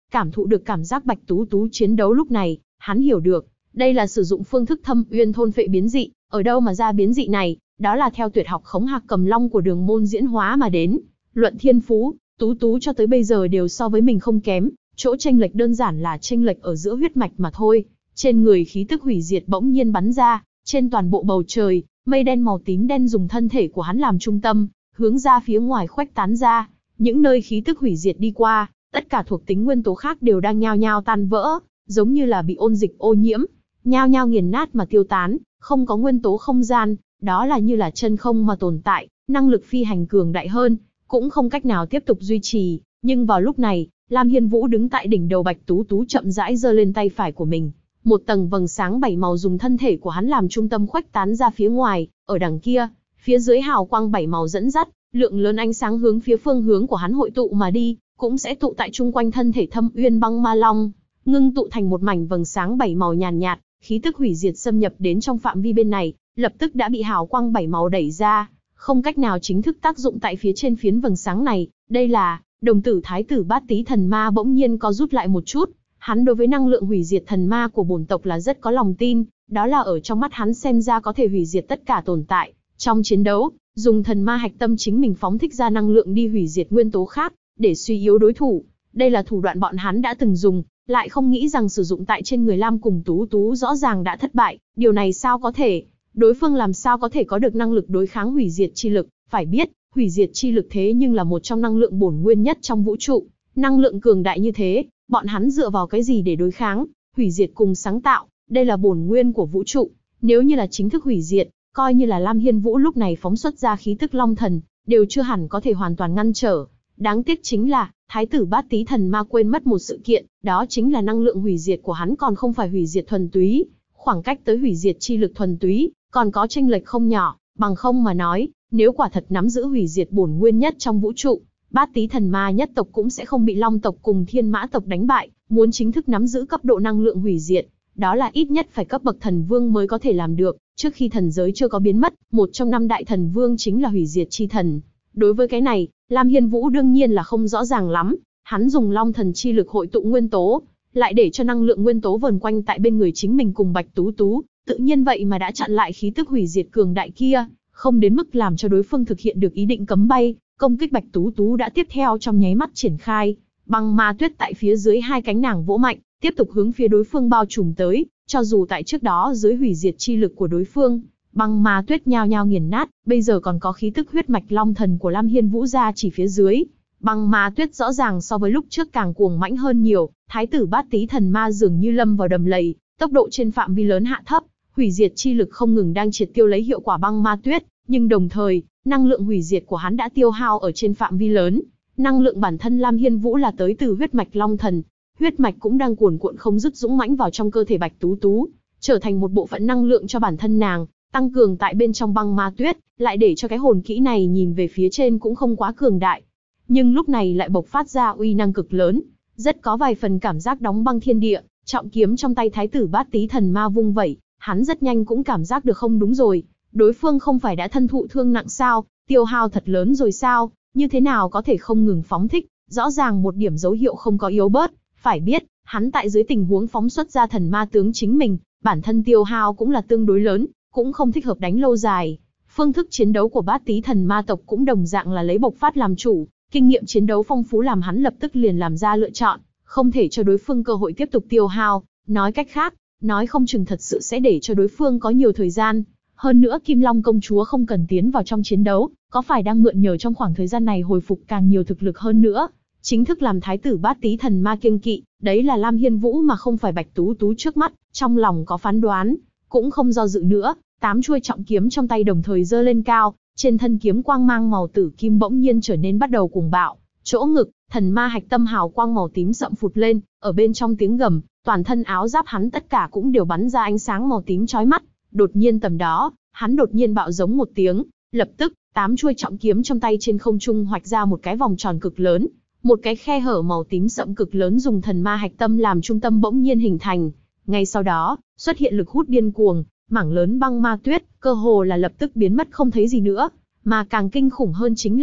cảm thụ được cảm giác Bạch Tú Tú chiến đấu lúc này, hắn hiểu được, đây là sử dụng phương thức Thâm Uyên thôn phệ biến dị, ở đâu mà ra biến dị này, đó là theo tuyệt học Khống Hạc Cầm Long của Đường môn diễn hóa mà đến. Luận thiên phú, Tú Tú cho tới bây giờ đều so với mình không kém, chỗ chênh lệch đơn giản là chênh lệch ở giữa huyết mạch mà thôi. Trên người khí tức hủy diệt bỗng nhiên bắn ra, trên toàn bộ bầu trời, mây đen màu tím đen dùng thân thể của hắn làm trung tâm, hướng ra phía ngoài khuếch tán ra. Những nơi khí tức hủy diệt đi qua, tất cả thuộc tính nguyên tố khác đều đang nhao nhao tan vỡ, giống như là bị ôn dịch ô nhiễm, nhao nhao nghiền nát mà tiêu tán, không có nguyên tố không gian, đó là như là chân không mà tồn tại, năng lực phi hành cường đại hơn, cũng không cách nào tiếp tục duy trì. Nhưng vào lúc này, Lam Hiên Vũ đứng tại đỉnh đầu Bạch Tú Tú chậm rãi giơ lên tay phải của mình. Một tầng vầng sáng 7 màu dùng thân thể của hắn làm trung tâm khuếch tán ra phía ngoài, ở đằng kia, phía dưới hào quang 7 màu dẫn dắt, lượng lớn ánh sáng hướng phía phương hướng của hắn hội tụ mà đi, cũng sẽ tụ tại chung quanh thân thể Thâm Uyên Băng Ma Long, ngưng tụ thành một mảnh vầng sáng 7 màu nhàn nhạt, khí tức hủy diệt xâm nhập đến trong phạm vi bên này, lập tức đã bị hào quang 7 màu đẩy ra, không cách nào chính thức tác dụng tại phía trên phiến vầng sáng này. Đây là, đồng tử thái tử Bát Tý Thần Ma bỗng nhiên co rút lại một chút, hắn đối với năng lượng hủy diệt thần ma của bổn tộc là rất có lòng tin, đó là ở trong mắt hắn xem ra có thể hủy diệt tất cả tồn tại. Trong chiến đấu, dùng thần ma hạch tâm chính mình phóng thích ra năng lượng đi hủy diệt nguyên tố khác, để suy yếu đối thủ. Đây là thủ đoạn bọn hắn đã từng dùng, lại không nghĩ rằng sử dụng tại trên người Lam cùng Tú Tú rõ ràng đã thất bại. Điều này sao có thể? Đối phương làm sao có thể có được năng lực đối kháng hủy diệt chi lực? Phải biết, hủy diệt chi lực thế nhưng là một trong năng lượng bổn nguyên nhất trong vũ trụ. Năng lượng cường đại như thế, bọn hắn dựa vào cái gì để đối kháng? Hủy diệt cùng sáng tạo, đây là bổn nguyên của vũ trụ. Nếu như là chính thức hủy diệt, coi như là Lam Hiên Vũ lúc này phóng xuất ra khí tức Long Thần, đều chưa hẳn có thể hoàn toàn ngăn trở. Đáng tiếc chính là, Thái tử Bát Tý Thần Ma quên mất một sự kiện, đó chính là năng lượng hủy diệt của hắn còn không phải hủy diệt thuần túy. Khoảng cách tới hủy diệt chi lực thuần túy, còn có chênh lệch không nhỏ, bằng không mà nói, nếu quả thật nắm giữ hủy diệt bổn nguyên nhất trong vũ trụ, Bát Tý Thần Ma nhất tộc cũng sẽ không bị Long tộc cùng Thiên Mã tộc đánh bại. Muốn chính thức nắm giữ cấp độ năng lượng hủy diệt, đó là ít nhất phải cấp bậc thần vương mới có thể làm được. Trước khi thần giới chưa có biến mất, một trong 5 đại thần vương chính là hủy diệt chi thần. Đối với cái này, Lam Hiên Vũ đương nhiên là không rõ ràng lắm. Hắn dùng Long thần chi lực hội tụ nguyên tố, lại để cho năng lượng nguyên tố vờn quanh tại bên người chính mình cùng Bạch Tú Tú, tự nhiên vậy mà đã chặn lại khí tức hủy diệt cường đại kia, không đến mức làm cho đối phương thực hiện được ý định cấm bay. Công kích Bạch Tú Tú đã tiếp theo trong nháy mắt triển khai, băng ma tuyết tại phía dưới hai cánh nàng vỗ mạnh, tiếp tục hướng phía đối phương bao trùm tới. Cho dù tại trước đó dưới hủy diệt chi lực của đối phương, băng ma tuyết nhao nhao nghiền nát, bây giờ còn có khí tức huyết mạch Long thần của Lam Hiên Vũ ra chỉ phía dưới, băng ma tuyết rõ ràng so với lúc trước càng cuồng mãnh hơn nhiều. Thái tử Bát Tý Thần Ma dường như lâm vào đầm lầy, tốc độ trên phạm vi lớn hạ thấp, hủy diệt chi lực không ngừng đang triệt tiêu lấy hiệu quả băng ma tuyết, nhưng đồng thời, năng lượng hủy diệt của hắn đã tiêu hao ở trên phạm vi lớn. Năng lượng bản thân Lam Hiên Vũ là tới từ huyết mạch Long thần, huyết mạch cũng đang cuồn cuộn không dứt dũng mãnh vào trong cơ thể Bạch Tú Tú, trở thành một bộ phận năng lượng cho bản thân nàng, tăng cường tại bên trong băng ma tuyết, lại để cho cái hồn kỹ này nhìn về phía trên cũng không quá cường đại, nhưng lúc này lại bộc phát ra uy năng cực lớn, rất có vài phần cảm giác đóng băng thiên địa. Trọng kiếm trong tay Thái tử Bát Tý Thần Ma vung vẩy, hắn rất nhanh cũng cảm giác được không đúng rồi, đối phương không phải đã thân thụ thương nặng sao, tiêu hao thật lớn rồi sao, như thế nào có thể không ngừng phóng thích, rõ ràng một điểm dấu hiệu không có yếu bớt. Phải biết, hắn tại dưới tình huống phóng xuất ra thần ma tướng chính mình, bản thân tiêu hao cũng là tương đối lớn, cũng không thích hợp đánh lâu dài. Phương thức chiến đấu của Bát Tý Thần Ma tộc cũng đồng dạng là lấy bộc phát làm chủ, kinh nghiệm chiến đấu phong phú làm hắn lập tức liền làm ra lựa chọn, không thể cho đối phương cơ hội tiếp tục tiêu hao. Nói cách khác, nói không chừng thật sự sẽ để cho đối phương có nhiều thời gian. Hơn nữa Kim Long công chúa không cần tiến vào trong chiến đấu, có phải đang mượn nhờ trong khoảng thời gian này hồi phục càng nhiều thực lực hơn nữa. Chính thức làm Thái tử Bát Tý Thần Ma kiêng kỵ, đấy là Lam Hiên Vũ mà không phải Bạch Tú Tú trước mắt, trong lòng có phán đoán, cũng không do dự nữa, 8 chuôi trọng kiếm trong tay đồng thời giơ lên cao, trên thân kiếm quang mang màu tử kim bỗng nhiên trở nên bắt đầu cuồng bạo, chỗ ngực, thần ma hạch tâm hào quang màu tím sậm phụt lên, ở bên trong tiếng gầm, toàn thân áo giáp hắn tất cả cũng đều bắn ra ánh sáng màu tím chói mắt. Đột nhiên tầm đó, hắn đột nhiên bạo giống một tiếng, lập tức, 8 chuôi trọng kiếm trong tay trên không trung hoạch ra một cái vòng tròn cực lớn. Một cái khe hở màu tím sậm cực lớn dùng thần ma hạch tâm làm trung tâm bỗng nhiên hình thành. Ngay sau đó, xuất hiện lực hút điên cuồng, mảng lớn băng ma tuyết, cơ hồ là lập tức biến mất không thấy gì nữa. Mà càng kinh khủng hơn chính là,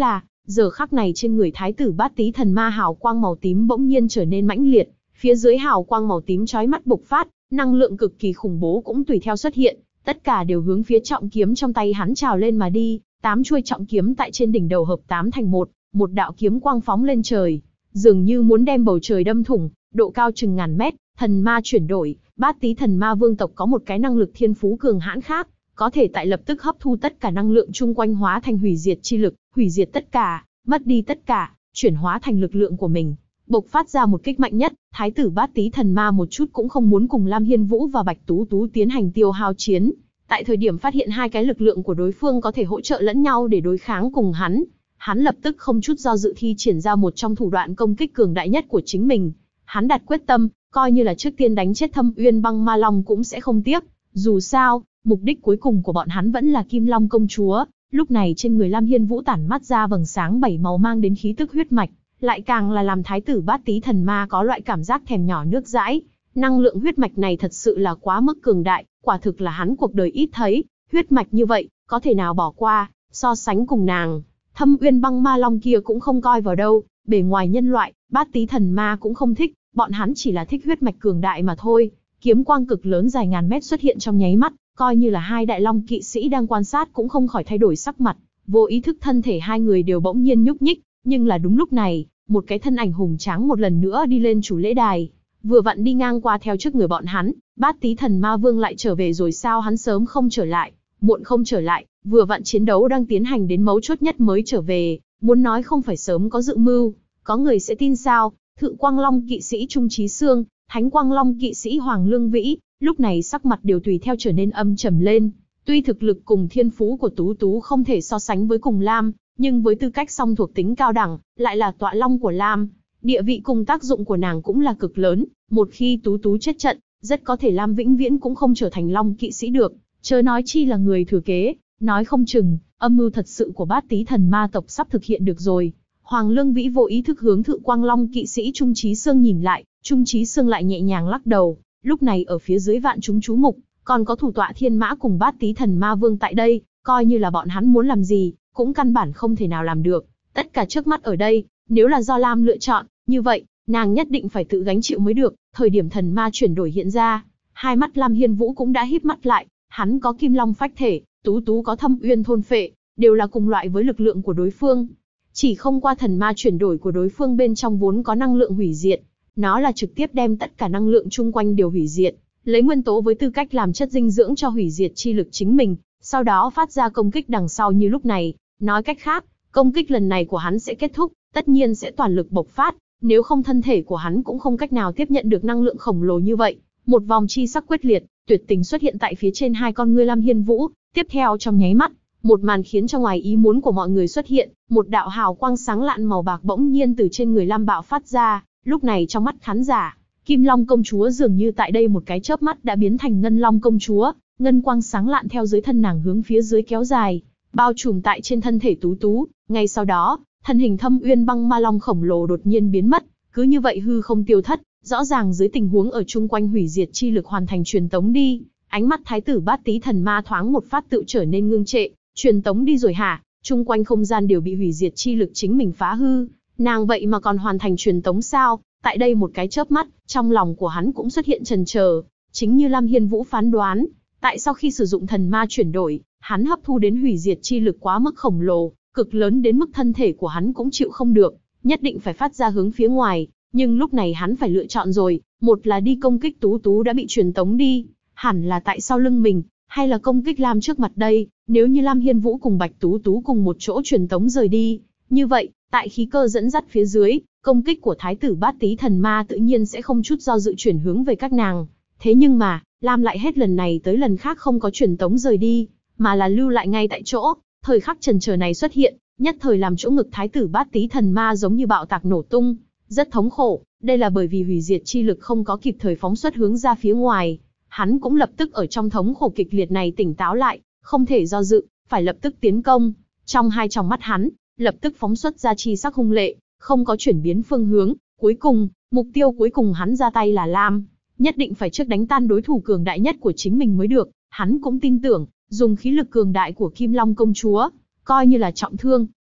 Giờ khắc này trên người thái tử Bát Tý Thần Ma hào quang màu tím bỗng nhiên trở nên mãnh liệt, phía dưới hào quang màu tím chói mắt bộc phát, năng lượng cực kỳ khủng bố cũng tùy theo xuất hiện, tất cả đều hướng phía trọng kiếm trong tay hắn trào lên mà đi. 8 chuôi trọng kiếm tại trên đỉnh đầu hợp 8 thành một, một đạo kiếm quang phóng lên trời, dường như muốn đem bầu trời đâm thủng, độ cao chừng ngàn mét. Thần ma chuyển đổi, Bát Tý Thần Ma vương tộc có một cái năng lực thiên phú cường hãn khác, có thể tại lập tức hấp thu tất cả năng lượng chung quanh hóa thành hủy diệt chi lực, hủy diệt tất cả, mất đi tất cả, chuyển hóa thành lực lượng của mình, bộc phát ra một kích mạnh nhất. Thái tử Bát Tý Thần Ma một chút cũng không muốn cùng Lam Hiên Vũ và Bạch Tú Tú tiến hành tiêu hao chiến. Tại thời điểm phát hiện hai cái lực lượng của đối phương có thể hỗ trợ lẫn nhau để đối kháng cùng hắn lập tức không chút do dự thi triển ra một trong thủ đoạn công kích cường đại nhất của chính mình. Hắn đặt quyết tâm, coi như là trước tiên đánh chết Thâm Uyên Băng Ma Long cũng sẽ không tiếc. Dù sao, mục đích cuối cùng của bọn hắn vẫn là Kim Long công chúa. Lúc này trên người Lam Hiên Vũ tản mắt ra vầng sáng 7 màu mang đến khí tức huyết mạch, lại càng là làm thái tử Bát Tý Thần Ma có loại cảm giác thèm nhỏ nước dãi. Năng lượng huyết mạch này thật sự là quá mức cường đại, quả thực là hắn cuộc đời ít thấy, huyết mạch như vậy, có thể nào bỏ qua, so sánh cùng nàng. Thâm Uyên Băng Ma Long kia cũng không coi vào đâu, bề ngoài nhân loại, Bát Tý Thần Ma cũng không thích, bọn hắn chỉ là thích huyết mạch cường đại mà thôi. Kiếm quang cực lớn dài ngàn mét xuất hiện trong nháy mắt, coi như là hai đại long kỵ sĩ đang quan sát cũng không khỏi thay đổi sắc mặt, vô ý thức thân thể hai người đều bỗng nhiên nhúc nhích, nhưng là đúng lúc này, một cái thân ảnh hùng tráng một lần nữa đi lên chủ lễ đài, vừa vặn đi ngang qua theo trước người bọn hắn. Bát Tý Thần Ma Vương lại trở về rồi sao? Hắn sớm không trở lại, muộn không trở lại, vừa vặn chiến đấu đang tiến hành đến mấu chốt nhất mới trở về, muốn nói không phải sớm có dự mưu, có người sẽ tin sao? Thượng Quang Long kỵ sĩ Trung Chí Sương, Thánh Quang Long kỵ sĩ Hoàng Lương Vĩ, lúc này sắc mặt đều tùy theo trở nên âm trầm lên. Tuy thực lực cùng thiên phú của Tú Tú không thể so sánh với cùng Lam, nhưng với tư cách song thuộc tính cao đẳng, lại là tọa long của Lam, địa vị cùng tác dụng của nàng cũng là cực lớn. Một khi Tú Tú chết trận, rất có thể Lam vĩnh viễn cũng không trở thành long kỵ sĩ được, chớ nói chi là người thừa kế. Nói không chừng, âm mưu thật sự của Bát Tý Thần Ma tộc sắp thực hiện được rồi. Hoàng Lương Vĩ vô ý thức hướng Thượng Quang Long kỵ sĩ Trung Chí Sương nhìn lại, Trung Chí Sương lại nhẹ nhàng lắc đầu. Lúc này ở phía dưới vạn chúng chú mục, còn có thủ tọa Thiên Mã cùng Bát Tý Thần Ma Vương tại đây, coi như là bọn hắn muốn làm gì, cũng căn bản không thể nào làm được. Tất cả trước mắt ở đây, nếu là do Lam lựa chọn, như vậy, nàng nhất định phải tự gánh chịu mới được. Thời điểm thần ma chuyển đổi hiện ra, hai mắt Lam Hiên Vũ cũng đã híp mắt lại, hắn có Kim Long phách thể, Tú Tú có Thâm Uyên thôn phệ, đều là cùng loại với lực lượng của đối phương. Chỉ không qua thần ma chuyển đổi của đối phương bên trong vốn có năng lượng hủy diệt, nó là trực tiếp đem tất cả năng lượng chung quanh đều hủy diệt, lấy nguyên tố với tư cách làm chất dinh dưỡng cho hủy diệt chi lực chính mình, sau đó phát ra công kích đằng sau như lúc này. Nói cách khác, công kích lần này của hắn sẽ kết thúc, tất nhiên sẽ toàn lực bộc phát, nếu không thân thể của hắn cũng không cách nào tiếp nhận được năng lượng khổng lồ như vậy. Một vòng chi sắc quyết liệt, tuyệt tình xuất hiện tại phía trên hai con ngươi Lam Hiên Vũ, tiếp theo trong nháy mắt, một màn khiến cho ngoài ý muốn của mọi người xuất hiện, một đạo hào quang sáng lạn màu bạc bỗng nhiên từ trên người Lam bạo phát ra. Lúc này trong mắt khán giả, Kim Long công chúa dường như tại đây một cái chớp mắt đã biến thành Ngân Long công chúa, ngân quang sáng lạn theo dưới thân nàng hướng phía dưới kéo dài, bao trùm tại trên thân thể Tú Tú. Ngay sau đó, thân hình Thâm Uyên Băng Ma Long khổng lồ đột nhiên biến mất, cứ như vậy hư không tiêu thất. Rõ ràng dưới tình huống ở chung quanh hủy diệt chi lực hoàn thành truyền tống đi, ánh mắt thái tử Bát Tý Thần Ma thoáng một phát tự trở nên ngưng trệ. Truyền tống đi rồi hả? Chung quanh không gian đều bị hủy diệt chi lực chính mình phá hư, nàng vậy mà còn hoàn thành truyền tống sao? Tại đây một cái chớp mắt, trong lòng của hắn cũng xuất hiện chần chờ. Chính như Lam Hiên Vũ phán đoán, tại sau khi sử dụng thần ma chuyển đổi, hắn hấp thu đến hủy diệt chi lực quá mức khổng lồ, cực lớn đến mức thân thể của hắn cũng chịu không được, nhất định phải phát ra hướng phía ngoài. Nhưng lúc này hắn phải lựa chọn rồi, một là đi công kích Tú Tú đã bị truyền tống đi, hẳn là tại sau lưng mình, hay là công kích Lam trước mặt đây. Nếu như Lam Hiên Vũ cùng Bạch Tú Tú cùng một chỗ truyền tống rời đi, như vậy, tại khí cơ dẫn dắt phía dưới, công kích của thái tử Bát Tý Thần Ma tự nhiên sẽ không chút do dự chuyển hướng về các nàng. Thế nhưng mà, Lam lại hết lần này tới lần khác không có truyền tống rời đi, mà là lưu lại ngay tại chỗ. Thời khắc chần chờ này xuất hiện, nhất thời làm chỗ ngực thái tử Bát Tý Thần Ma giống như bạo tạc nổ tung, rất thống khổ. Đây là bởi vì hủy diệt chi lực không có kịp thời phóng xuất hướng ra phía ngoài. Hắn cũng lập tức ở trong thống khổ kịch liệt này tỉnh táo lại, không thể do dự, phải lập tức tiến công. Trong hai tròng mắt hắn, lập tức phóng xuất ra chi sắc hung lệ, không có chuyển biến phương hướng. Cuối cùng, mục tiêu cuối cùng hắn ra tay là Lam, nhất định phải trước đánh tan đối thủ cường đại nhất của chính mình mới được. Hắn cũng tin tưởng, dùng khí lực cường đại của Kim Long công chúa, coi như là trọng thương,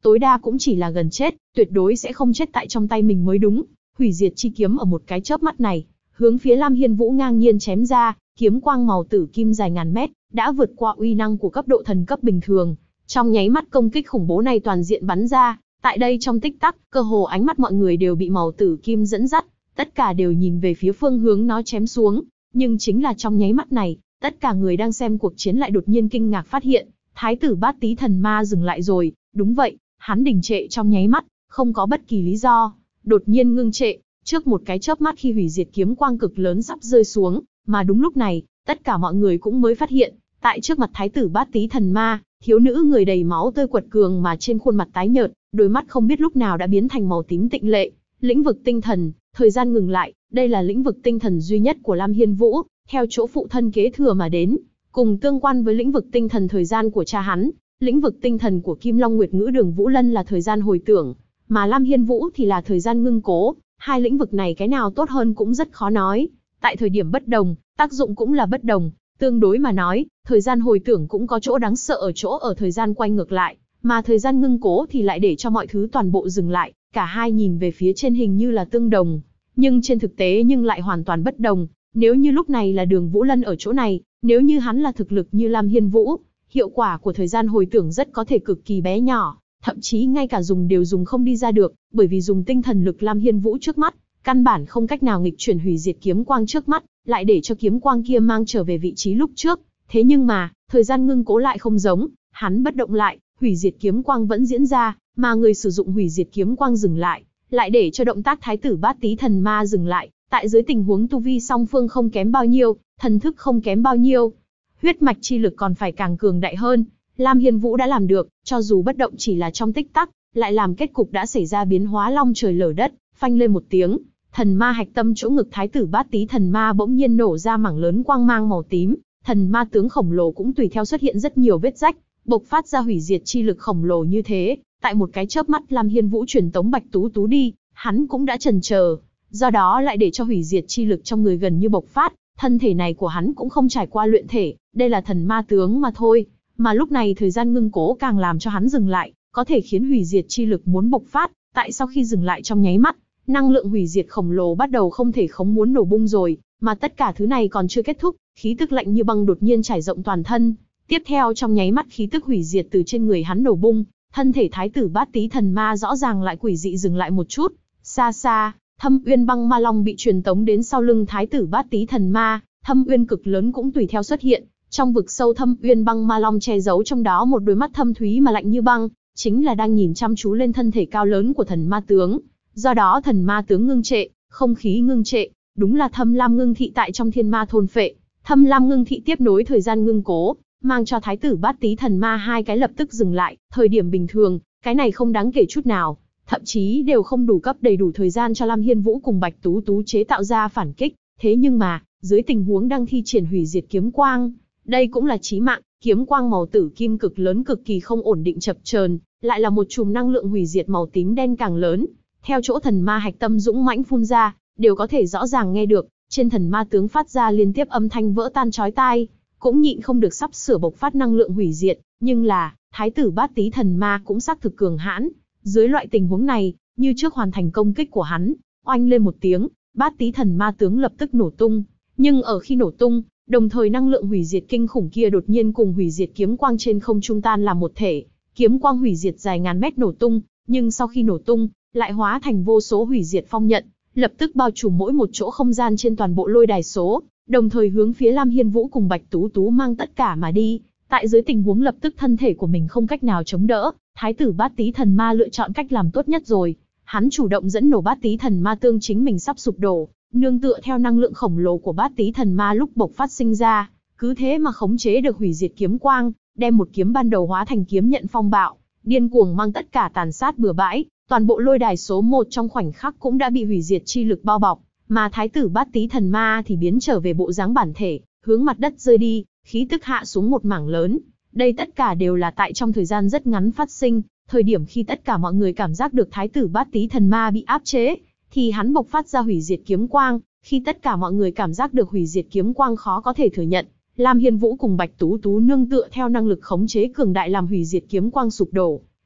tối đa cũng chỉ là gần chết, tuyệt đối sẽ không chết tại trong tay mình mới đúng. Hủy diệt chi kiếm ở một cái chớp mắt này, hướng phía Lam Hiên Vũ ngang nhiên chém ra, kiếm quang màu tử kim dài ngàn mét, đã vượt qua uy năng của cấp độ thần cấp bình thường. Trong nháy mắt công kích khủng bố này toàn diện bắn ra, tại đây trong tích tắc, cơ hồ ánh mắt mọi người đều bị màu tử kim dẫn dắt, tất cả đều nhìn về phía phương hướng nó chém xuống. Nhưng chính là trong nháy mắt này, tất cả người đang xem cuộc chiến lại đột nhiên kinh ngạc phát hiện, Thái tử Bát Tý Thần Ma dừng lại rồi. Đúng vậy, hắn đình trệ trong nháy mắt, không có bất kỳ lý do, đột nhiên ngưng trệ, trước một cái chớp mắt khi hủy diệt kiếm quang cực lớn sắp rơi xuống, mà đúng lúc này, tất cả mọi người cũng mới phát hiện, tại trước mặt Thái tử Bát Tý Thần Ma, thiếu nữ người đầy máu tươi quật cường mà trên khuôn mặt tái nhợt, đôi mắt không biết lúc nào đã biến thành màu tím tịnh lệ. Lĩnh vực tinh thần, thời gian ngừng lại, đây là lĩnh vực tinh thần duy nhất của Lam Hiên Vũ, theo chỗ phụ thân kế thừa mà đến, cùng tương quan với lĩnh vực tinh thần thời gian của cha hắn. Lĩnh vực tinh thần của Kim Long Nguyệt Ngữ Đường Vũ Lân là thời gian hồi tưởng, mà Lam Hiên Vũ thì là thời gian ngưng cố. Hai lĩnh vực này cái nào tốt hơn cũng rất khó nói. Tại thời điểm bất đồng, tác dụng cũng là bất đồng. Tương đối mà nói, thời gian hồi tưởng cũng có chỗ đáng sợ ở chỗ ở thời gian quay ngược lại, mà thời gian ngưng cố thì lại để cho mọi thứ toàn bộ dừng lại. Cả hai nhìn về phía trên hình như là tương đồng, nhưng trên thực tế nhưng lại hoàn toàn bất đồng. Nếu như lúc này là Đường Vũ Lân ở chỗ này, nếu như hắn là thực lực như Lam Hiên Vũ, hiệu quả của thời gian hồi tưởng rất có thể cực kỳ bé nhỏ, thậm chí ngay cả dùng đều dùng không đi ra được, bởi vì dùng tinh thần lực Lam Hiên Vũ trước mắt, căn bản không cách nào nghịch chuyển hủy diệt kiếm quang trước mắt, lại để cho kiếm quang kia mang trở về vị trí lúc trước. Thế nhưng mà, thời gian ngưng cố lại không giống, hắn bất động lại, hủy diệt kiếm quang vẫn diễn ra, mà người sử dụng hủy diệt kiếm quang dừng lại để cho động tác Thái tử Bát Tý Thần Ma dừng lại. Tại dưới tình huống tu vi song phương không kém bao nhiêu, thần thức không kém bao nhiêu, huyết mạch chi lực còn phải càng cường đại hơn, Lam Hiên Vũ đã làm được, cho dù bất động chỉ là trong tích tắc, lại làm kết cục đã xảy ra biến hóa long trời lở đất. Phanh lên một tiếng, thần ma hạch tâm chỗ ngực Thái tử Bát Tý Thần Ma bỗng nhiên nổ ra mảng lớn quang mang màu tím, thần ma tướng khổng lồ cũng tùy theo xuất hiện rất nhiều vết rách, bộc phát ra hủy diệt chi lực khổng lồ như thế. Tại một cái chớp mắt Lam Hiên Vũ truyền tống Bạch Tú Tú đi, hắn cũng đã chần chờ, do đó lại để cho hủy diệt chi lực trong người gần như bộc phát. Thân thể này của hắn cũng không trải qua luyện thể, đây là thần ma tướng mà thôi. Mà lúc này thời gian ngưng cố càng làm cho hắn dừng lại, có thể khiến hủy diệt chi lực muốn bộc phát. Tại sau khi dừng lại trong nháy mắt, năng lượng hủy diệt khổng lồ bắt đầu không thể khống muốn nổ bung rồi. Mà tất cả thứ này còn chưa kết thúc, khí tức lạnh như băng đột nhiên trải rộng toàn thân. Tiếp theo trong nháy mắt khí tức hủy diệt từ trên người hắn nổ bung, thân thể Thái tử Bát Tý Thần Ma rõ ràng lại quỷ dị dừng lại một chút. Xa xa, Thâm Uyên Băng Ma Long bị truyền tống đến sau lưng Thái tử Bát Tý Thần Ma, thâm uyên cực lớn cũng tùy theo xuất hiện. Trong vực sâu Thâm Uyên Băng Ma Long che giấu trong đó một đôi mắt thâm thúy mà lạnh như băng, chính là đang nhìn chăm chú lên thân thể cao lớn của thần ma tướng. Do đó thần ma tướng ngưng trệ, không khí ngưng trệ, đúng là Thâm Lam Ngưng Thị tại trong Thiên Ma thôn phệ. Thâm Lam Ngưng Thị tiếp nối thời gian ngưng cố, mang cho Thái tử Bát Tý Thần Ma hai cái lập tức dừng lại. Thời điểm bình thường, cái này không đáng kể chút nào, thậm chí đều không đủ cấp đầy đủ thời gian cho Lam Hiên Vũ cùng Bạch Tú Tú chế tạo ra phản kích. Thế nhưng mà, dưới tình huống đang thi triển hủy diệt kiếm quang, đây cũng là chí mạng, kiếm quang màu tử kim cực lớn cực kỳ không ổn định chập chờn, lại là một chùm năng lượng hủy diệt màu tím đen càng lớn. Theo chỗ thần ma hạch tâm dũng mãnh phun ra, đều có thể rõ ràng nghe được, trên thần ma tướng phát ra liên tiếp âm thanh vỡ tan chói tai, cũng nhịn không được sắp sửa bộc phát năng lượng hủy diệt. Nhưng là, Thái tử Bát Tý Thần Ma cũng xác thực cường hãn. Dưới loại tình huống này, như trước hoàn thành công kích của hắn, oanh lên một tiếng, Bát Tý Thần Ma tướng lập tức nổ tung. Nhưng ở khi nổ tung, đồng thời năng lượng hủy diệt kinh khủng kia đột nhiên cùng hủy diệt kiếm quang trên không trung tan làm một thể. Kiếm quang hủy diệt dài ngàn mét nổ tung, nhưng sau khi nổ tung, lại hóa thành vô số hủy diệt phong nhận, lập tức bao trùm mỗi một chỗ không gian trên toàn bộ lôi đài số, đồng thời hướng phía Lam Hiên Vũ cùng Bạch Tú Tú mang tất cả mà đi. Tại dưới tình huống lập tức thân thể của mình không cách nào chống đỡ, Thái tử Bát Tý Thần Ma lựa chọn cách làm tốt nhất rồi. Hắn chủ động dẫn nổ Bát Tý Thần Ma tương chính mình sắp sụp đổ, nương tựa theo năng lượng khổng lồ của Bát Tý Thần Ma lúc bộc phát sinh ra, cứ thế mà khống chế được hủy diệt kiếm quang, đem một kiếm ban đầu hóa thành kiếm nhận phong bạo, điên cuồng mang tất cả tàn sát bừa bãi. Toàn bộ lôi đài số 1 trong khoảnh khắc cũng đã bị hủy diệt chi lực bao bọc, mà Thái tử Bát Tý Thần Ma thì biến trở về bộ dáng bản thể, hướng mặt đất rơi đi, khí tức hạ xuống một mảng lớn. Đây tất cả đều là tại trong thời gian rất ngắn phát sinh. Thời điểm khi tất cả mọi người cảm giác được Thái tử Bát Tý Thần Ma bị áp chế, thì hắn bộc phát ra hủy diệt kiếm quang. Khi tất cả mọi người cảm giác được hủy diệt kiếm quang khó có thể thừa nhận, Lam Hiên Vũ cùng Bạch Tú Tú nương tựa theo năng lực khống chế cường đại làm hủy diệt kiếm quang sụp đổ.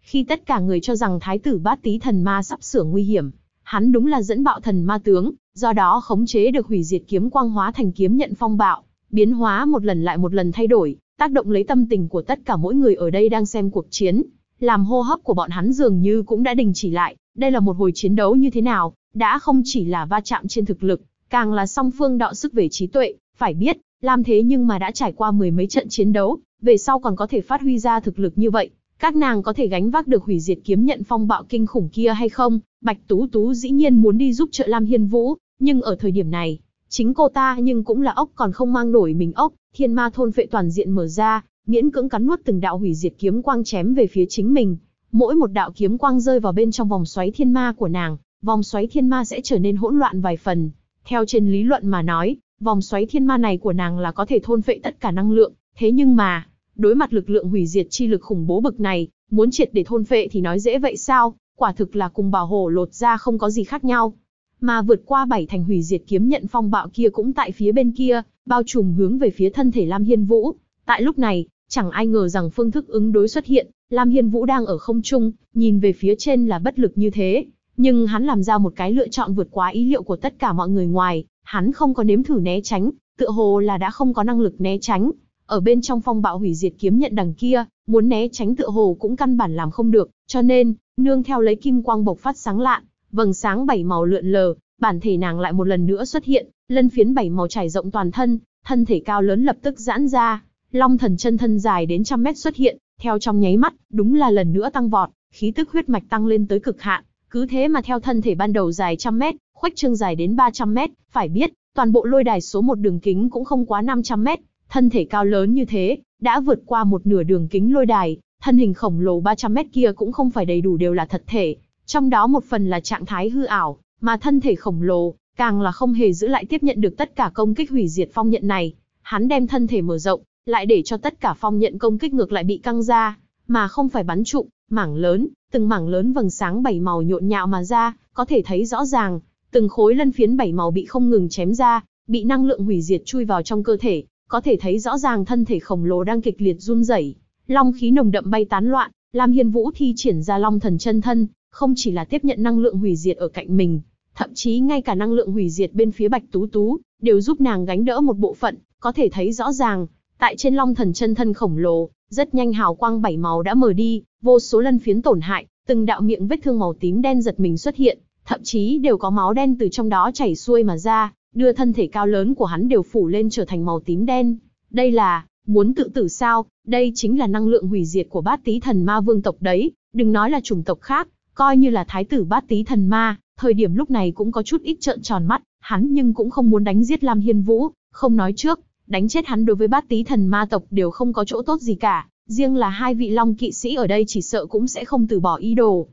Khi tất cả người cho rằng thái tử Bát Tý Thần Ma sắp sửa nguy hiểm, hắn đúng là dẫn bạo thần ma tướng, do đó khống chế được hủy diệt kiếm quang hóa thành kiếm nhận phong bạo, biến hóa một lần lại một lần thay đổi, tác động lấy tâm tình của tất cả mỗi người ở đây đang xem cuộc chiến, làm hô hấp của bọn hắn dường như cũng đã đình chỉ lại. Đây là một hồi chiến đấu như thế nào, đã không chỉ là va chạm trên thực lực, càng là song phương đọ sức về trí tuệ. Phải biết, làm thế nhưng mà đã trải qua mười mấy trận chiến đấu, về sau còn có thể phát huy ra thực lực như vậy, các nàng có thể gánh vác được hủy diệt kiếm nhận phong bạo kinh khủng kia hay không? Bạch Tú Tú dĩ nhiên muốn đi giúp trợ Lam Hiên Vũ, nhưng ở thời điểm này, chính cô ta nhưng cũng là ốc còn không mang nổi mình ốc. Thiên ma thôn phệ toàn diện mở ra, miễn cưỡng cắn nuốt từng đạo hủy diệt kiếm quang chém về phía chính mình. Mỗi một đạo kiếm quang rơi vào bên trong vòng xoáy thiên ma của nàng, vòng xoáy thiên ma sẽ trở nên hỗn loạn vài phần. Theo trên lý luận mà nói, vòng xoáy thiên ma này của nàng là có thể thôn phệ tất cả năng lượng, thế nhưng mà, đối mặt lực lượng hủy diệt chi lực khủng bố bực này, muốn triệt để thôn phệ thì nói dễ vậy sao? Quả thực là cùng bảo hổ lột ra không có gì khác nhau. Mà vượt qua 7 thành hủy diệt kiếm nhận phong bạo kia cũng tại phía bên kia, bao trùm hướng về phía thân thể Lam Hiên Vũ. Tại lúc này, chẳng ai ngờ rằng phương thức ứng đối xuất hiện, Lam Hiên Vũ đang ở không trung, nhìn về phía trên là bất lực như thế. Nhưng hắn làm ra một cái lựa chọn vượt quá ý liệu của tất cả mọi người ngoài, hắn không có nếm thử né tránh, tựa hồ là đã không có năng lực né tránh. Ở bên trong phong bạo hủy diệt kiếm nhận đằng kia, muốn né tránh tựa hồ cũng căn bản làm không được, cho nên, nương theo lấy kim quang bộc phát sáng lạn, vầng sáng 7 màu lượn lờ, bản thể nàng lại một lần nữa xuất hiện, lân phiến 7 màu trải rộng toàn thân, thân thể cao lớn lập tức giãn ra, Long Thần chân thân dài đến trăm mét xuất hiện, theo trong nháy mắt, đúng là lần nữa tăng vọt, khí tức huyết mạch tăng lên tới cực hạn, cứ thế mà theo thân thể ban đầu dài trăm mét, khuếch trương dài đến 300 mét, phải biết, toàn bộ lôi đài số 1 đường kính cũng không quá 500 mét, thân thể cao lớn như thế, đã vượt qua một nửa đường kính lôi đài, thân hình khổng lồ 300 mét kia cũng không phải đầy đủ đều là thật thể, trong đó một phần là trạng thái hư ảo, mà thân thể khổng lồ, càng là không hề giữ lại tiếp nhận được tất cả công kích hủy diệt phong nhận này. Hắn đem thân thể mở rộng, lại để cho tất cả phong nhận công kích ngược lại bị căng ra, mà không phải bắn trụm, mảng lớn, từng mảng lớn vầng sáng 7 màu nhộn nhạo mà ra, có thể thấy rõ ràng, từng khối lân phiến 7 màu bị không ngừng chém ra, bị năng lượng hủy diệt chui vào trong cơ thể, có thể thấy rõ ràng thân thể khổng lồ đang kịch liệt run rẩy, long khí nồng đậm bay tán loạn. Lam Hiên Vũ thi triển ra Long Thần chân thân, không chỉ là tiếp nhận năng lượng hủy diệt ở cạnh mình, thậm chí ngay cả năng lượng hủy diệt bên phía Bạch Tú Tú, đều giúp nàng gánh đỡ một bộ phận, có thể thấy rõ ràng, tại trên Long Thần chân thân khổng lồ, rất nhanh hào quang 7 màu đã mờ đi, vô số lân phiến tổn hại, từng đạo miệng vết thương màu tím đen giật mình xuất hiện, thậm chí đều có máu đen từ trong đó chảy xuôi mà ra, đưa thân thể cao lớn của hắn đều phủ lên trở thành màu tím đen. Đây là, muốn tự tử sao? Đây chính là năng lượng hủy diệt của Bát Tý Thần Ma vương tộc đấy, đừng nói là chủng tộc khác, coi như là thái tử Bát Tý Thần Ma, thời điểm lúc này cũng có chút ít trợn tròn mắt, hắn nhưng cũng không muốn đánh giết Lam Hiên Vũ, không nói trước, đánh chết hắn đối với Bát Tý Thần Ma tộc đều không có chỗ tốt gì cả, riêng là hai vị Long kỵ sĩ ở đây chỉ sợ cũng sẽ không từ bỏ ý đồ.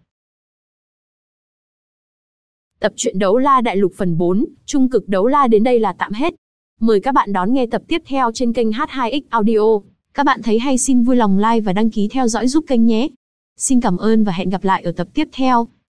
Tập truyện Đấu La Đại Lục phần 4, Trung cực Đấu La đến đây là tạm hết. Mời các bạn đón nghe tập tiếp theo trên kênh H2X Audio. Các bạn thấy hay xin vui lòng like và đăng ký theo dõi giúp kênh nhé. Xin cảm ơn và hẹn gặp lại ở tập tiếp theo.